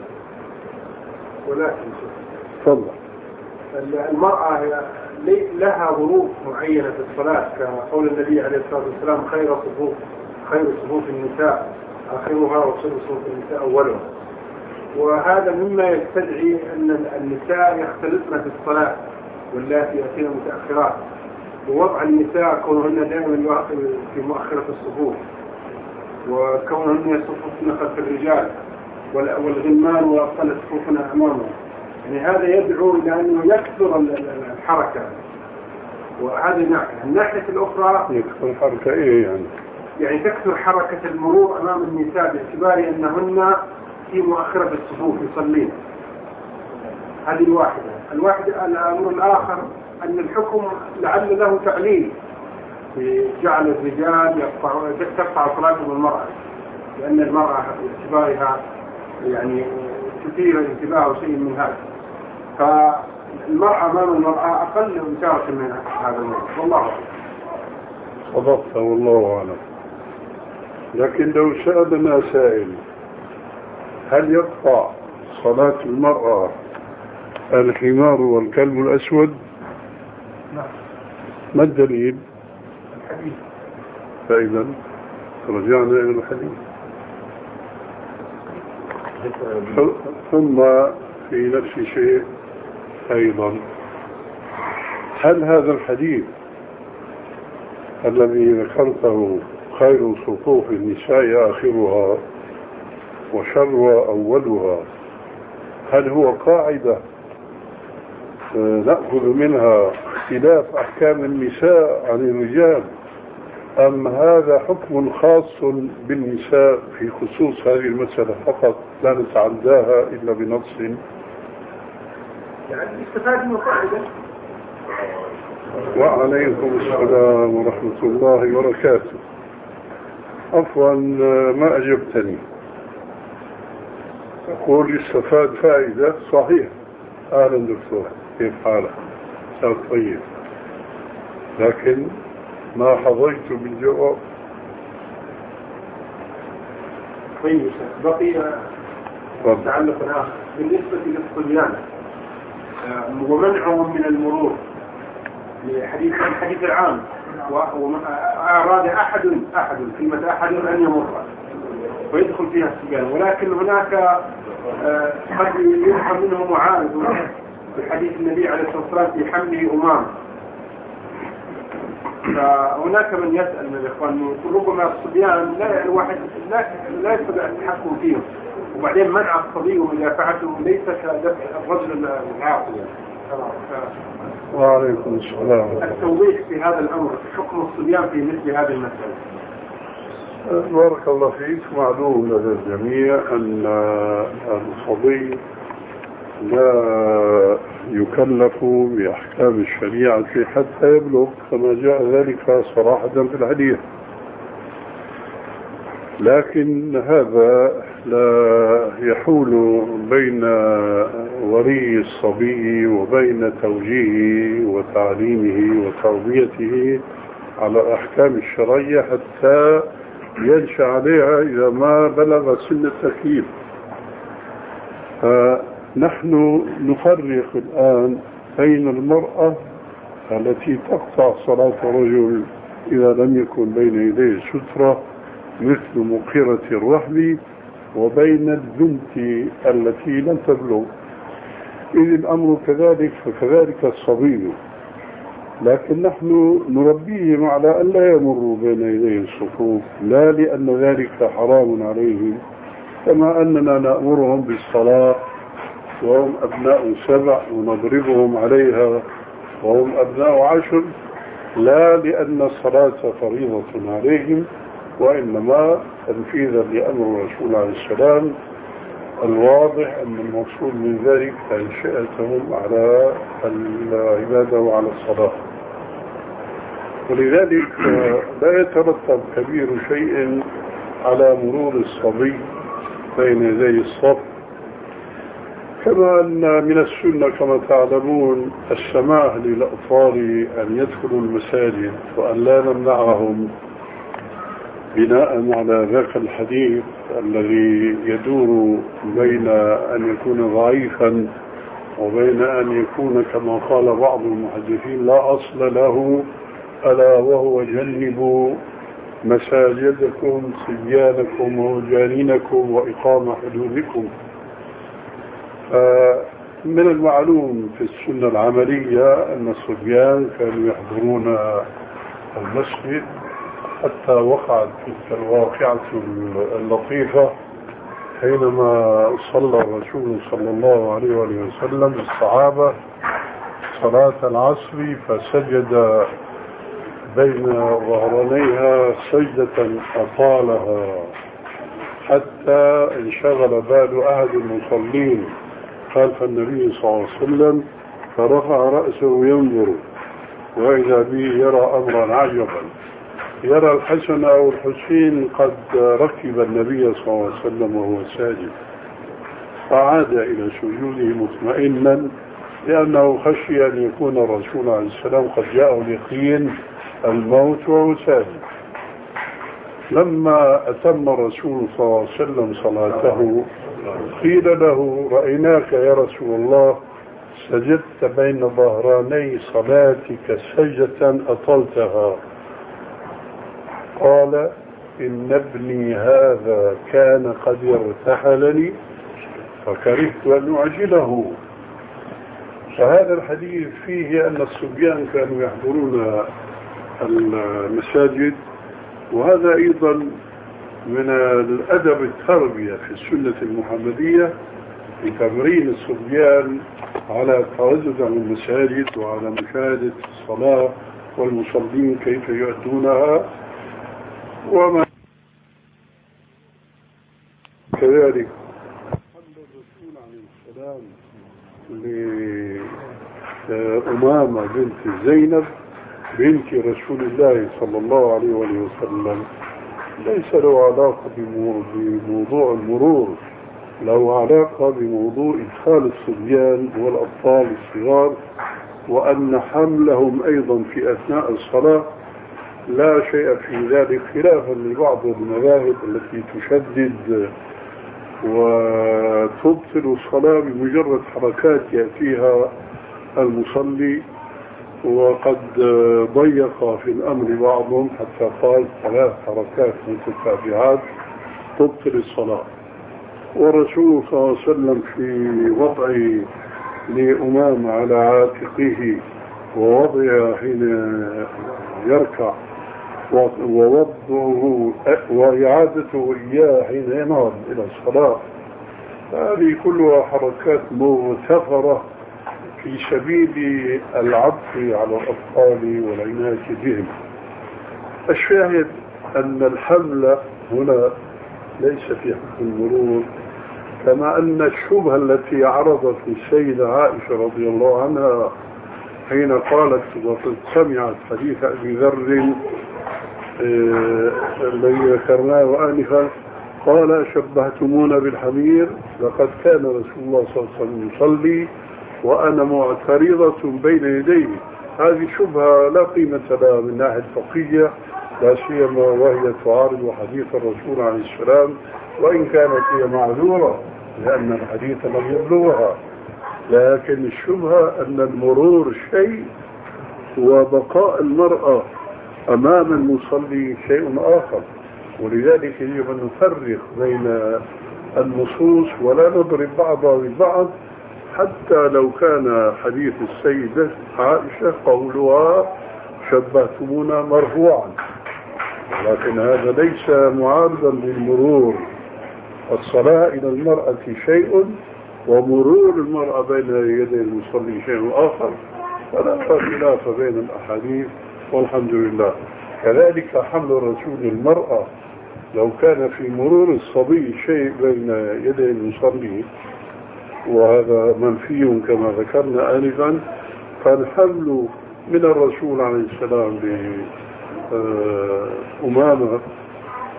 ولكن
تفضل.
المرأة لها ظروف معينة في الصلاة، كقول النبي عليه الصلاة والسلام خير صفوف النساء آخرها وشر صفوف النساء أولها. وهذا مما يستدعي أن النساء يختلطن في الصلاة واللاتي يأتين متأخرات، ووضع النساء كونهن دائما في مؤخرة الصفوف، وكونهن يصففن خلف الرجال والغلمان وأطفال صفوفنا أمامهم. يعني هذا يدعو إلى أنه يكثر الحركة. وهذه الناحية الأخرى
يكثر الحركة إيه
يعني تكثر حركة المرور أمام النساء باعتبار أنهن في مؤخرة الصفوف يصلين. هذه الواحدة. الأمر الآخر أن الحكم لعل له تعليل في جعل الرجال تقطع صلاتهم المرأة، لأن المرأة باعتبارها يعني تثير الانتباه أو شيء من هذا، فالمرأة أمام المرأة أقل مشاركة من هذا الموضوع. والله أعلم.
صدقت والله أعلم. لكن لو سألنا سائل هل يقطع صلاة المرأة الحمار والكلب الأسود؟ ما الدليل؟
الحديث.
فإذا رجعنا إلى الحديث. ثم في نفس الشيء أيضا، هل هذا الحديث الذي ذكرته خير صفوف النساء آخرها وشر أولها، هل هو قاعدة نأخذ منها اختلاف أحكام النساء عن الرجال، أم هذا حكم خاص بالنساء في خصوص هذه المسألة فقط لا نتعداها إلا بنص؟
يعني استفاد من قاعدة.
وعليكم السلام ورحمة الله وبركاته. عفوا ما أجبتني. أقول استفاد فائدة صحيح. أهلا دكتور، كيف حالك؟ صار طيب، لكن ما حظيت بالجواب.
طيب بقي تعلق آخر بالنسبة للصبيان ومنعهم من المرور الحديث العام، وأراد أحد كلمة أحد أن يمر ويدخل فيها الصبيان، ولكن هناك قد يفهم منه معارض بحديث النبي عليه الصلاة والسلام في حمله أمام. فهناك من يسأل من الإخوان ربما الصبيان الواحد لا يستطيع التحكم فيهم، وبعدين منع الصبي ومدافعته ليس كدفع الرجل العاقل.
وعليكم السلام.
التوضيح في هذا الأمر، حكم الصبيان في مثل هذه المسألة.
بارك الله فيك. معلوم لدى الجميع أن الصبي لا يكلف بأحكام الشريعة حتى يبلغ، كما جاء ذلك صراحة في الحديث. لكن هذا لا يحول بين ولي الصبي وبين توجيهه وتعليمه وتربيته على الأحكام الشرعية حتى ينشأ عليها إذا ما بلغ سن التكليف. فنحن نفرق الآن بين المرأة التي تقطع صلاة الرجل إذا لم يكن بين يديه سترة مثل مقيرة الرحل، وبين البنت التي لم تبلغ. إذ الأمر كذلك فكذلك الصبي، لكن نحن نربيهم على أن لا يمروا بين يدي الصفوف، لا لأن ذلك حرام عليهم، كما أننا نأمرهم بالصلاة وهم أبناء 7 ونضربهم عليها وهم أبناء 10، لا لأن الصلاة فريضة عليهم، وإنما تنفيذا لأمر الرسول عليه السلام الواضح أن المقصود من ذلك تنشئتهم على العبادة وعلى الصلاة. ولذلك لا يترتب كبير شيء على مرور الصبي بين يدي الصف كما أن من السنة كما تعلمون السماح للأطفال أن يدخلوا المساجد وأن لا نمنعهم بناء على ذاك الحديث الذي يدور بين أن يكون ضعيفا وبين أن يكون كما قال بعض المحدثين لا أصل له، ألا وهو جنبوا مساجدكم صبيانكم وجانينكم وإقامة حدودكم. من المعلوم في السنة العملية أن الصبيان كانوا يحضرون المسجد حتى وقعت تلك الواقعة اللطيفة حينما صلى الرسول صلى الله عليه وسلم بالصحابة صلاة العصر فسجد بين ظهرانيها سجدة أطالها حتى انشغل بال أحد المصلين خلف النبي صلى الله عليه وسلم فرفع رأسه ينظر وإذا به يرى أمرا عجبا، يرى الحسن أو الحسين قد ركب النبي صلى الله عليه وسلم وهو ساجد، فعاد إلى سجوده مطمئنا لأنه خشي أن يكون الرسول عليه السلام قد جاءه اليقين الموت وهو ساجد. لما أتم الرسول صلى الله عليه وسلم صلاته قيل له رأيناك يا رسول الله سجدت بين ظهراني صلاتك سجدة أطلتها. قال إن ابني هذا كان قد ارتحلني فكرهت أن أعجله. فهذا الحديث فيه أن الصبيان كانوا يحضرون المساجد، وهذا أيضا من الأدب التربية في السنة المحمدية لتمرين الصبيان على التردد على المساجد وعلى مشاهدة الصلاة والمصلين كيف يؤدونها. وما كذلك حمد الرسول عليه السلام لأمامة بنت زينب بنت رسول الله صلى الله عليه وسلم ليس له علاقة بموضوع المرور، له علاقة بموضوع إدخال الصبيان والأطفال الصغار، وأن حملهم أيضا في أثناء الصلاة لا شيء في ذلك، خلافا لبعض المذاهب التي تشدد وتبطل الصلاة بمجرد حركات يأتيها المصلي، وقد ضيق في الأمر بعضهم حتى قال 3 حركات متتابعات تبطل الصلاة. والرسول صلى الله عليه وسلم في وضعه لأمام على عاتقه ووضعه حين يركع ووضعه وإعادته إياه حين ينهض إلى الصلاة، هذه كلها حركات مغتفرة في سبيل العطف على الأطفال والعناية بهم. الشاهد أن الحمل هنا ليس في حكم المرور، كما أن الشبهة التي عرضت السيدة عائشة رضي الله عنها حين قالت وقد سمعت حديث أبي ذر الذي ذكرناه آنفا قال شبهتمونا بالحمير لقد كان رسول الله صلى الله عليه وسلم يصلي وأنا معترضة بين يديه. هذه شبهة لا قيمة لها من ناحية فقهية، لا سيما وهي تعارض حديث الرسول عليه السلام، وإن كانت هي معذورة لأن الحديث لم يبلغها، لكن الشبهة أن المرور شيء وبقاء المرأة أمام المصلي شيء آخر، ولذلك يجب أن نفرق بين النصوص ولا نضرب بعضها ببعض، حتى لو كان حديث السيدة عائشة قولها شبهتمونا مرفوعا، لكن هذا ليس معارضا للمرور. الصلاة إلى المرأة شيء ومرور المرأة بين يدي المصلي شيء آخر، فلا خلاف بين الأحاديث والحمد لله. كذلك حمل الرسول المرأة لو كان في مرور الصبي شيء بين يدي المصلي وهذا منفي كما ذكرنا آنفا، فالحمل من الرسول عليه السلام لأمامة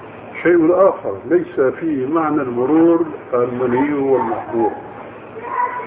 شيء آخر ليس فيه معنى المرور المنهي والمحظور.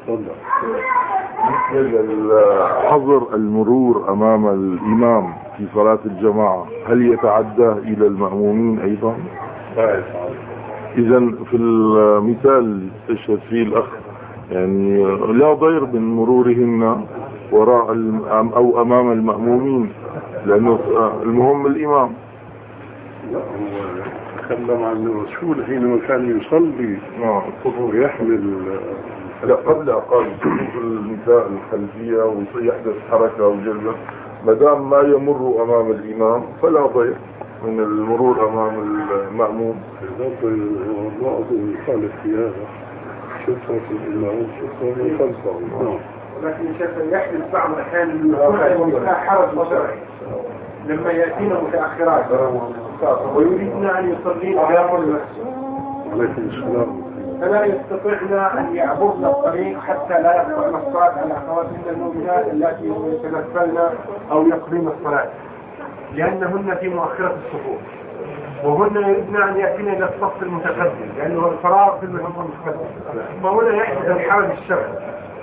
حظر المرور أمام الإمام في صلاة الجماعة هل يتعدى إلى المأمومين أيضا؟ إذا في المثال استشهد فيه الأخ يعني لا ضير من مرورهن وراء أو أمام المأمومين لأنه المهم الإمام.
لا هو تكلم عن الرسول حينما كان يصلي ويحمل
لا قبل أقام في النساء الخلفية ويحدث حركة وجلة ما دام ما يمر أمام الإمام فلا ضير من المرور أمام المأموم.
الله يخالف في هذا شفرة الإمام شفرة خلفه.
ولكن شفرة يحدث بعض الأحيان يكون حرج بصري لما يأتينا متأخرات ويريدنا أن يصلين ويقول
عليكم السلام
فلا يستطيعنا أن يعبرنا الطريق حتى لا يقطعنا الصلاة على أخواتنا المؤمنات التي يتنفلن أو يقضين الصلاة لأنهن في مؤخرة الصفوف وهن يريدن أن يأتينا إلى الصف المتقدم لأنه الفراغ في المحيط المتقدم فهنا يحدث الحرج الشرعي.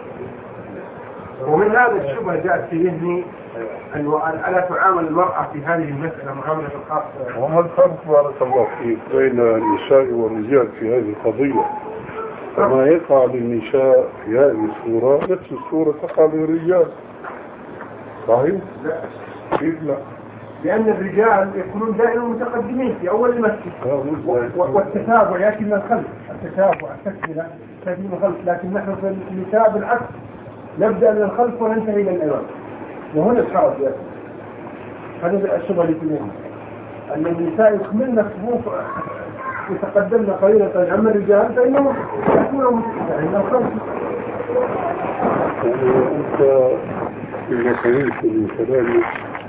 ومن هذا الشبه جاءت في ذهني ألا تعامل المرأة في هذه المسألة معاملة خاصة.
وما الفرق بارك الله فيك بين النساء والرجال في هذه القضية؟ فما يقع للنساء في هذه الصورة نفس الصورة تقع للرجال صحيح؟
لا
كيف لا؟
لأن الرجال يكونون دائما متقدمين في أول المسجد والتتابع يأتي من الخلف التتابع التكملة تأتي من الخلف لكن نحن في النساء بالعكس نبدأ من الخلف وننتهي إلى الأمام وهنا الحرج هذا الشبه اللي فيه أن النساء يكملن الصفوف يتقدمن قليلا أما الرجال فإنهم يكونوا متقدمين الخلف.
أنت إذا فهمت من كلامك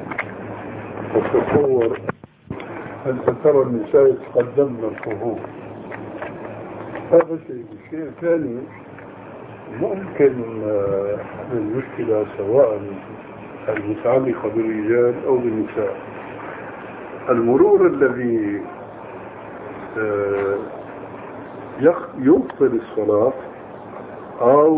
تتصور أنت ترى النساء يتقدمن الصفوف هذا شيء ثاني ممكن المشكلة سواء المتعلقة بالرجال أو بالنساء المرور الذي يبطل الصلاة أو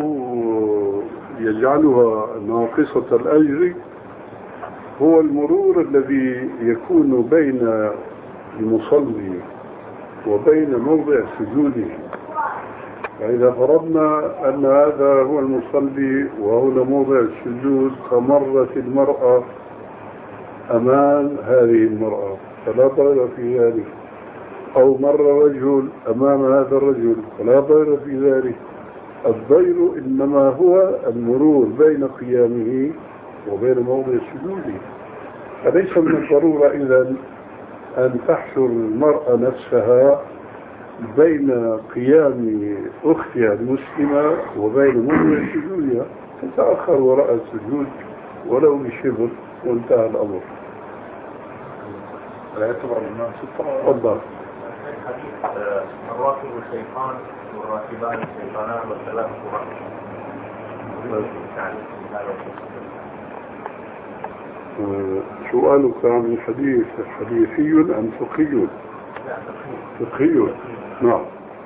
يجعلها ناقصة الأجر هو المرور الذي يكون بين المصلي وبين موضع سجوده. فإذا فرضنا أن هذا هو المصلي وهو موضع السجود فمرت المرأة أمام هذه المرأة فلا ضير في ذلك أو مر رجل أمام هذا الرجل فلا ضير في ذلك. الضير إنما هو المرور بين قيامه وبين موضع سجوده. فليس من الضرورة إذن أن تحشر المرأة نفسها بين قيام أختها المسلمة وبين موضع سجودها تتأخر وراء السجود ولو بشبر وانتهى الأمر.
لا يعتبر الإمام ستة
والله
حديث الراكب والشيطان والراكبان الشيطانان والثلاث قرآن
سؤالك عن الحديث حديثي أم فقهي؟ فقهي نعم.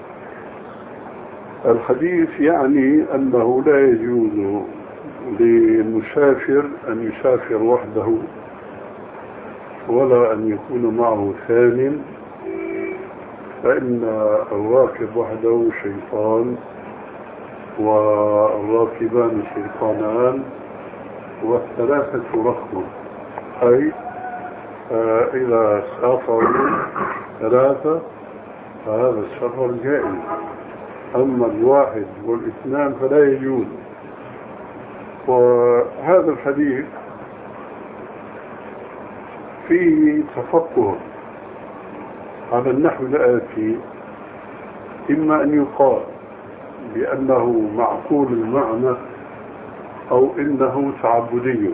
الحديث يعني أنه لا يجوز للمسافر أن يسافر وحده ولا أن يكون معه ثان فإن الراكب وحده شيطان والراكبان شيطانان والثلاثة ركب أي إذا سافروا ثلاثة فهذا السفر جائز أما الواحد والاثنان فلا يجوز. وهذا الحديث فيه تفقه على النحو الآتي إما أن يقال بأنه معقول المعنى أو إنه تعبدي.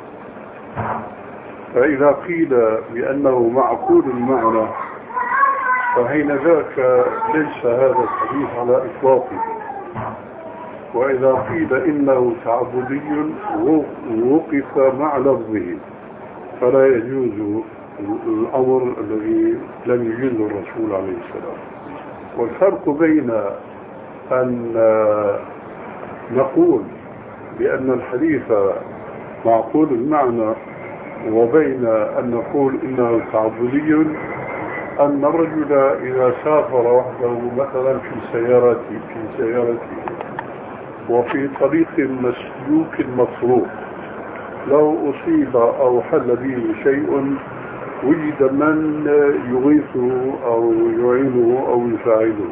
فإذا قيل بأنه معقول المعنى فحين ذاك ليس هذا الحديث على إطلاقه. وإذا قيل إنه تعبدي وقف مع لفظه فلا يجوز الأمر الذي لم يجوز الرسول عليه السلام. والفرق بين أن نقول بأن الحديث معقول المعنى، وبين أن نقول إنه تعبدي أن الرجل إذا سافر وحده مثلا في سيارته وفي طريق مسلوك مطروق، لو أصيب أو حل به شيء وجد من يغيثه أو يعينه أو يساعده،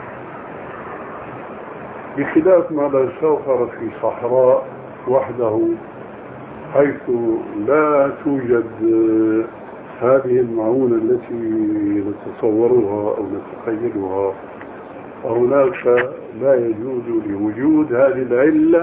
بخلاف ما لا سافر في صحراء وحده حيث لا توجد هذه المعونة التي نتصورها أو نتخيلها، وهناك لا يجوز لوجود هذه العلة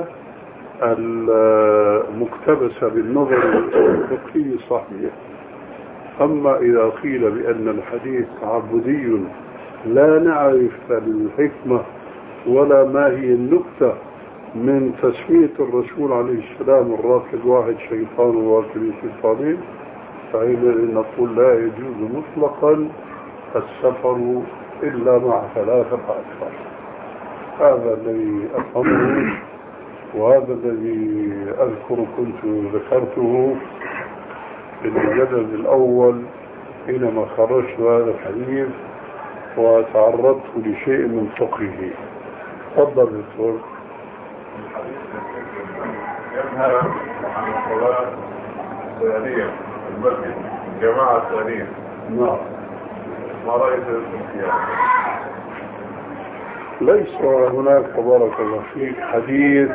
المقتبسة بالنظر الفقهي الصحيح. أما إذا قيل بأن الحديث تعبدي لا نعرف الحكمة ولا ما هي النكتة من تسمية الرسول عليه السلام الراكب واحد شيطان وراكب شيطانين، فحينئذ نقول لا يجوز مطلقا السفر إلا مع 3 أكثر. هذا الذي أفهمه، وهذا الذي أذكر كنت ذكرته في الجدل الأول حينما خرجت هذا الحديث وتعرضت لشيء من فقهه. تفضل دكتور.
ينهى عن الصلاة الثانية في المسجد، الجماعة الثانية.
نعم.
ما رأيت فيها؟
ليس هناك بارك الله فيك حديث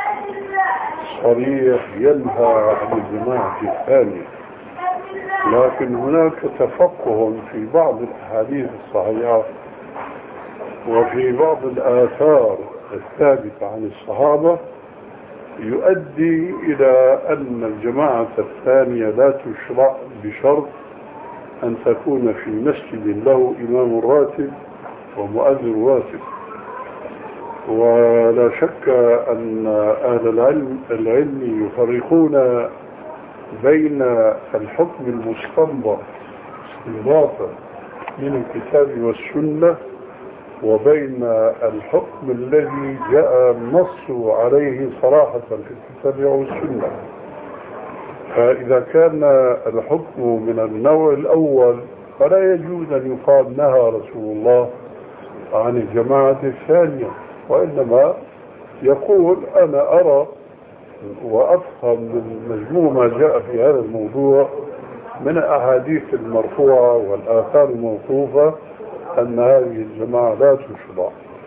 صريح ينهى عن الجماعة الثانية، لكن هناك تفقه في بعض الأحاديث الصحيحة وفي بعض الآثار الثابتة عن الصحابة يؤدي إلى أن الجماعة الثانية لا تشرع بشرط أن تكون في مسجد له إمام راتب ومؤذن راتب. ولا شك أن أهل العلم يفرقون بين الحكم المستنبط استنباطا من الكتاب والسنة وبين الحكم الذي جاء النص عليه صراحة في الكتاب والسنة. فإذا كان الحكم من النوع الأول فلا يجوز أن يقال نهى رسول الله عن الجماعة الثانية، وإنما يقول أنا أرى وأفهم من مجموع ما جاء في هذا الموضوع من الأحاديث المرفوعة والآثار الموقوفة أن هذه الجماعة لا تشرع.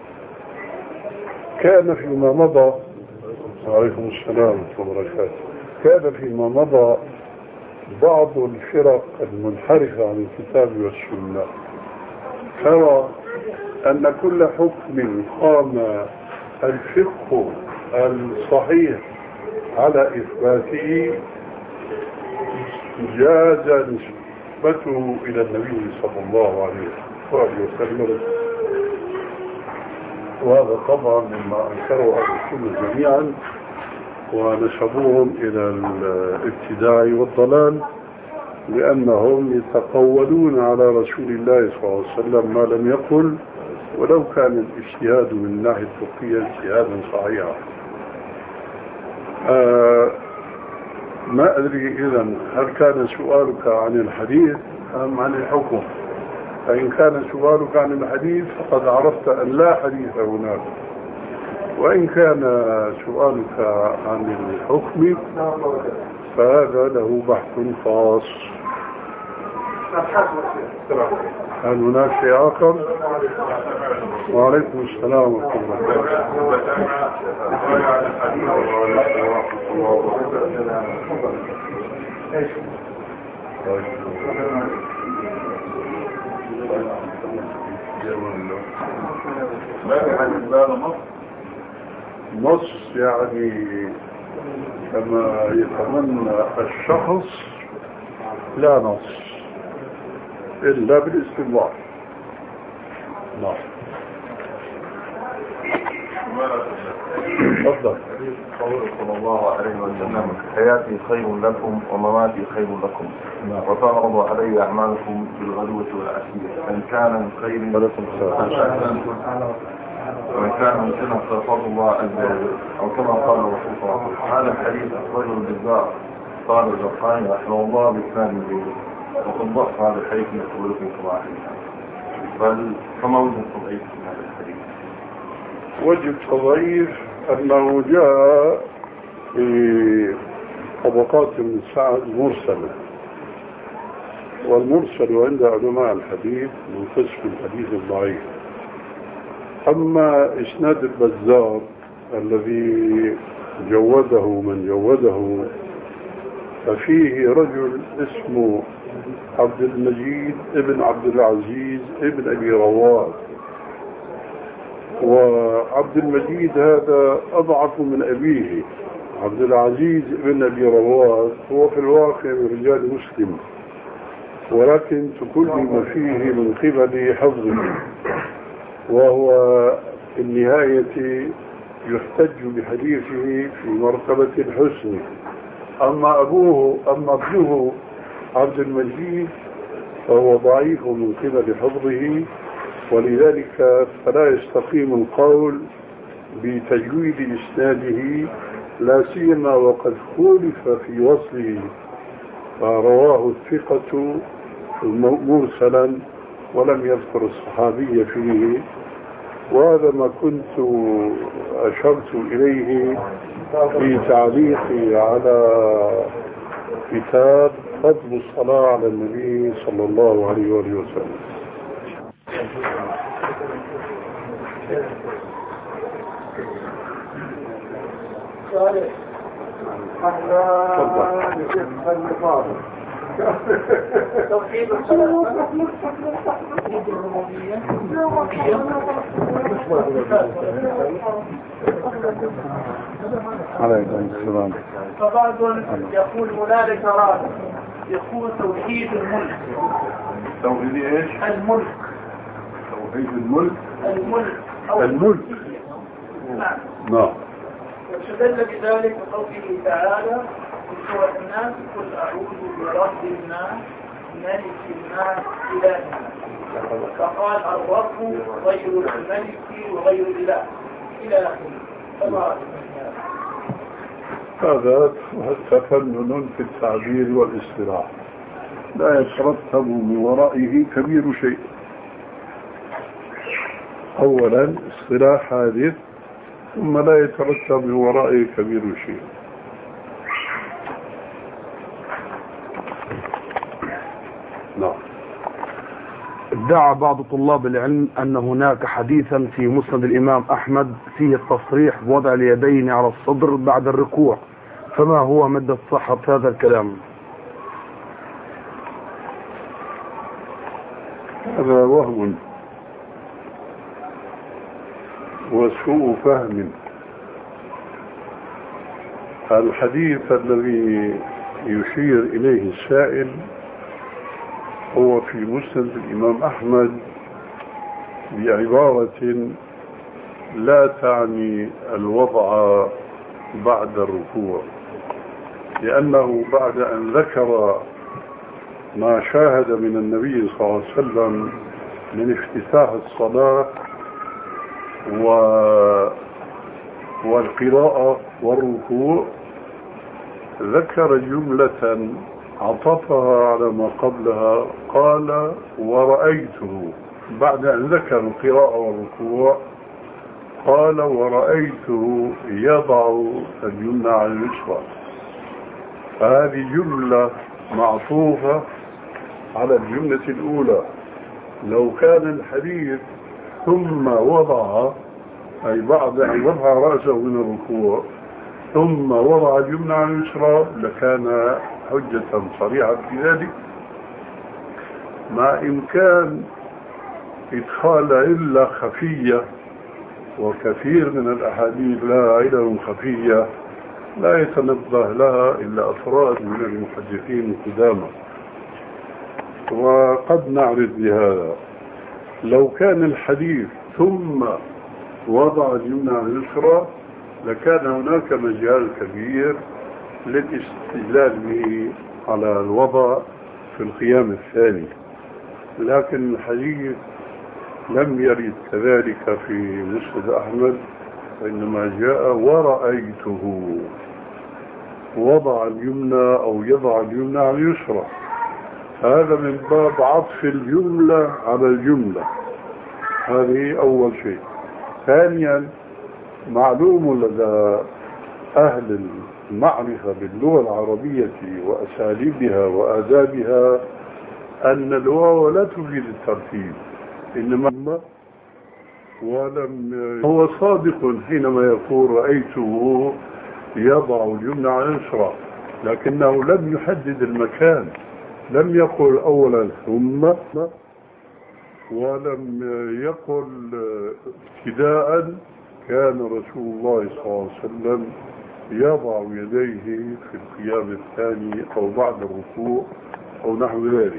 كان فيما مضى، وعليكم السلام ورحمة الله وبركاته، كان فيما مضى بعض الفرق المنحرفة عن الكتاب والسنة ترى أن كل حكم قام الفقه الصحيح على إثباته جاز نسبته إلى النبي صلى الله عليه وسلم، وهذا طبعا مما أنكروا أهل السنة جميعا ونسبوهم إلى الابتداع والضلال، لأنهم يتقولون على رسول الله صلى الله عليه وسلم ما لم يقل، ولو كان الاجتهاد من الناحية الفقهية اجتهادا صحيحا. ما أدري إذن هل كان سؤالك عن الحديث أم عن الحكم؟ فإن كان سؤالك عن الحديث فقد عرفت أن لا حديث هناك، وإن كان سؤالك عن الحكم فهذا له بحث خاص. هل هناك شيء آخر؟ وعليكم السلام ورحمة الله. نص يعني كما يتمنى الشخص، لا نص إلا بالاستنباط. نعم. تفضل.
قوله صلى الله عليه وسلم حياتي خير لكم ومماتي خير لكم، وتعرض علي أعمالكم بالغدوة والعشية، إن كان من خير وإن كان ممكنا ففضل الله أو كما قال الرسول صلى الله عليه وسلم. هذا الحديث أخرجه الجزار قال الزرقاني رحمه الله بإسناد جيد، وقد ضعف هذا الحديث من قبولكم كما بل فما وجه التضعيف في هذا الحديث؟
وجه التضعيف أنه جاء في طبقات من سعد مرسلة، والمرسل عند علماء الحديث من قسم الحديث الضعيف. أما إسناد البزار الذي جوده من جوده ففيه رجل اسمه عبد المجيد ابن عبد العزيز ابن أبي رواد، وعبد المجيد هذا أضعف من أبيه. عبد العزيز ابن أبي رواد هو في الواقع من رجال مسلم، ولكن تكلم فيه من قبل حفظه، وهو في النهاية يحتج بحديثه في مرتبة الحسن. أما ابنه عبد المجيد فهو ضعيف من قبل حفظه، ولذلك فلا يستقيم القول بتجويد إسناده، لا سيما وقد خولف في وصله، فرواه الثقة مرسلا ولم يذكر الصحابي فيه. وهذا ما كنت أشرت إليه في تعليقي على كتاب فضل الصلاة على النبي صلى الله عليه وآله وسلم.
توحيد الصلاة
عليكم السلام.
فبعض يقول هنالك رابع يقول توحيد الملك.
توحيد ايش؟
الملك.
توحيد الملك.
الملك.
نعم.
واستدل بذلك بقوله تعالى في سورة الناس قل أعوذ برب الناس ملك الناس إله الناس، فقال الرب غير الملك وغير الإله إلى آخره.
هذا تفنن في التعبير والاصطلاح، لا يترتب من ورائه كبير شيء. أولا اصطلاح حادث، ثم لا يترتب من ورائه كبير شيء. نعم.
ادعى بعض طلاب العلم أن هناك حديثا في مسند الإمام أحمد فيه التصريح بوضع اليدين على الصدر بعد الركوع، فما هو مدى صحة هذا الكلام؟
هذا وهم وسوء فهم. الحديث الذي يشير إليه السائل هو في مسند الإمام أحمد بعبارة لا تعني الوضع بعد الركوع، لأنه بعد أن ذكر ما شاهد من النبي صلى الله عليه وسلم من افتتاح الصلاة والقراءة والركوع، ذكر جملة عطفها على ما قبلها، قال ورأيته. بعد أن ذكر القراءة والركوع قال ورأيته يضع اليمنى على اليسرى. هذه جملة معطوفة على الجملة الأولى. لو كان الحديث ثم وضع، أي بعد أن رفع رأسه من الركوع ثم وضع اليمنى على اليسرى لكان حجة صريحة في ذلك، مع إمكان إدخال علة خفية، وكثير من الأحاديث لها علل خفية لا يتنبه لها إلا أفراد من المحدثين القدامى، وقد نعرض بهذا. لو كان الحديث ثم وضع اليمنى على اليسرى لكان هناك مجال كبير للاستدلال به على الوضع في القيام الثاني، لكن الحديث لم يرد كذلك في مسند أحمد، وإنما جاء ورأيته وضع اليمنى أو يضع اليمنى على اليسرى. هذا من باب عطف الجملة على الجملة. هذه أول شيء. ثانيا، معلوم لدى أهل المعرفة باللغة العربية وأساليبها وآدابها أن الواو لا تفيد الترتيب، إنما هو صادق حينما يقول رأيته يضع اليمنى على اليسرى، لكنه لم يحدد المكان، لم يقل أولا ثم، ولم يقل ابتداء كان رسول الله صلى الله عليه وسلم يضع يديه في القيام الثاني أو بعد الركوع أو نحو ذلك.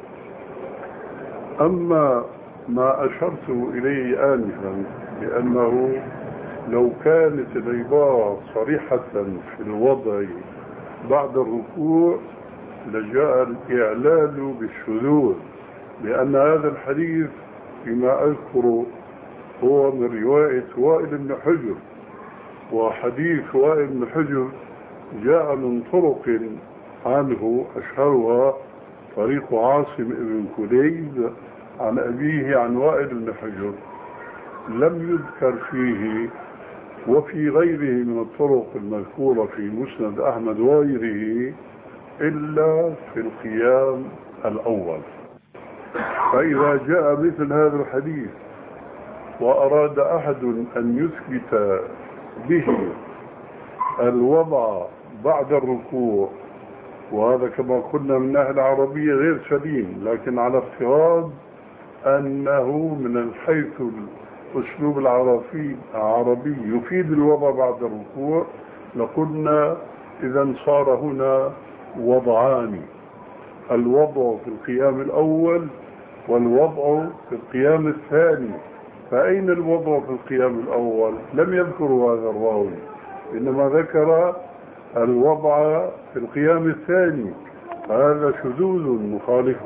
أما ما أشرت إليه آنفا بأنه لو كانت العبارة صريحة في الوضع بعد الركوع لجاء الإعلان بالشذوذ، لأن هذا الحديث فيما أذكر هو من رواية وائل بن حجر، وحديث وائل بن حجر جاء من طرق عنه، أشهرها طريق عاصم بن كليب عن أبيه عن وائل بن حجر، لم يذكر فيه وفي غيره من الطرق المذكورة في مسند أحمد وغيره إلا في القيام الأول. فإذا جاء مثل هذا الحديث وأراد أحد أن يثبت به الوضع بعد الركوع، وهذا كما قلنا من ناحية العربية غير سليم، لكن على افتراض أنه من حيث الأسلوب العربي يفيد الوضع بعد الركوع، لقلنا إذا صار هنا وضعان: الوضع في القيام الأول والوضع في القيام الثاني. فأين الوضع في القيام الأول؟ لم يذكروا هذا الراوي، إنما ذكر الوضع في القيام الثاني. هذا شذوذ مخالف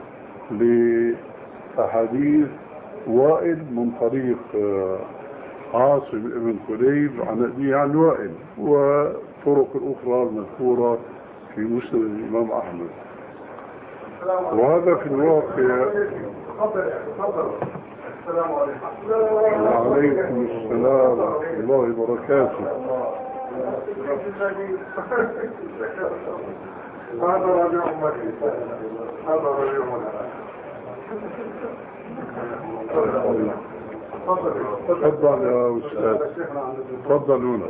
لأحاديث وائل من طريق عاصم بن كليب عن أبيه عن وائل، وطرق الأخرى المذكورة في مسند الإمام أحمد. وهذا في الواقع. السلام عليكم. وعليكم السلام ورحمة الله وبركاته. هذا ربيع أمتي، هذا ربيع أمتي. تفضل يا أستاذ، تفضل هنا،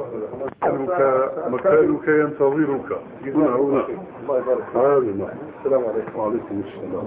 مكانك ينتظرك هنا. الله يبارك فيك. السلام عليكم. وعليكم السلام.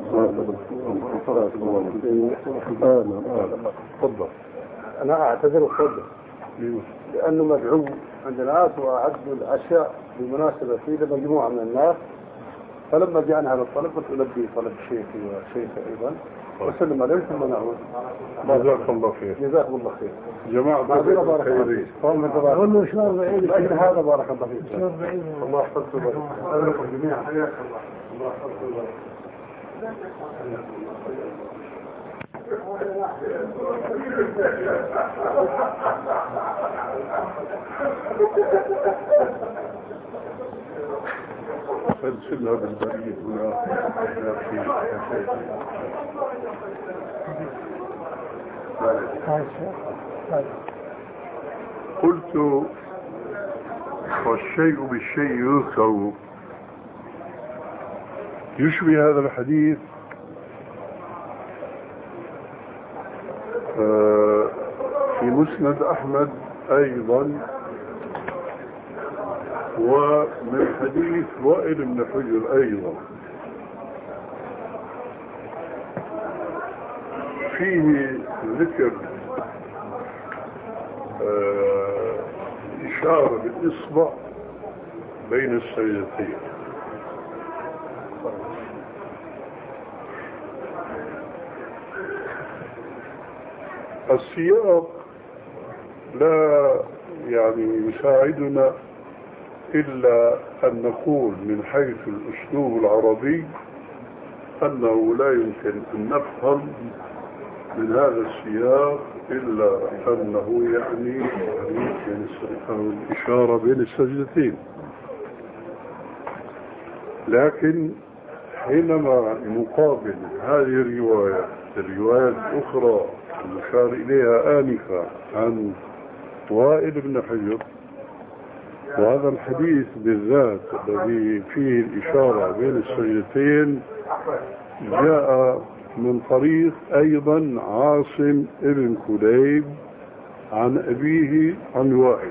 تفضل.
أنا أعتذر وأفضل لأنه مدعو عند الناس وأعدوا العشاء بالمناسبة فيه لمجموعة من الناس، فلما جاءنا هذا الطلب قلت ألبي طلب شيخي وشيخي أيضا وسلم عليهم ثم نعود.
جزاكم الله خير.
جزاكم الله خير.
جماعة
بارك الله فيك.
والله شهر بعيد.
لأجل هذا بارك الله فيك.
شهر بعيد.
الله يحفظكم ويبارك جميعا. حياك الله. الله يحفظكم ويبارك.
سلسلها بالبريد هنا. قلت والشيء بالشيء يذكر. يشبه هذا الحديث في مسند أحمد أيضا، ومن حديث وائل بن حجر أيضا، فيه ذكر إشارة بالإصبع بين السجدتين. السياق لا يساعدنا إلا أن نقول من حيث الأسلوب العربي أنه لا يمكن أن نفهم من هذا السياق إلا أنه يعني الإشارة بين السجدتين. لكن حينما نقابل هذه الروايات الأخرى المشار إليها آنفا عن وائل بن حجر، وهذا الحديث بالذات الذي فيه الإشارة بين السجدتين جاء من طريق أيضا عاصم ابن كليب عن أبيه عن وائل.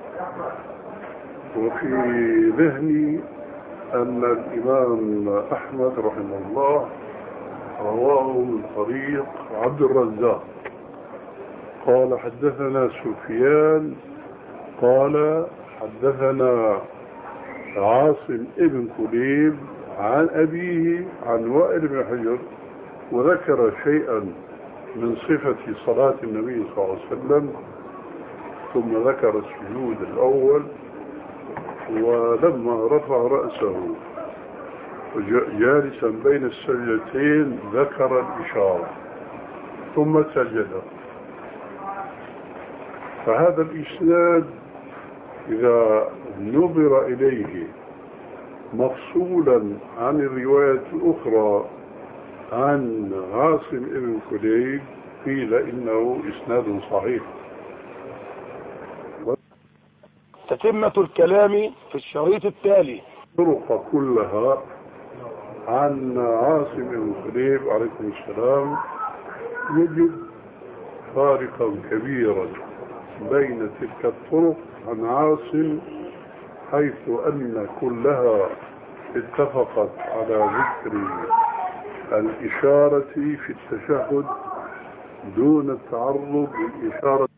وفي ذهني أن الإمام أحمد رحمه الله رواه من طريق عبد الرزاق قال حدثنا سفيان قال حدثنا عاصم ابن كليب عن أبيه عن وائل بن حجر، وذكر شيئا من صفة صلاة النبي صلى الله عليه وسلم، ثم ذكر السجود الأول، ولما رفع رأسه جالسا بين السجدتين ذكر الإشارة ثم سجد. فهذا الإسناد إذا نظر إليه مفصولا عن الرواية الأخرى عن عاصم ابن كليب قيل إنه إسناد صحيح.
تتمة الكلام في الشريط التالي.
طرق كلها عن عاصم ابن كليب عليكم السلام يجد فارقا كبيرا بين تلك الطرق عن عاصم، حيث أن كلها اتفقت على ذكر الإشارة في التشهد دون التعرض للإشارة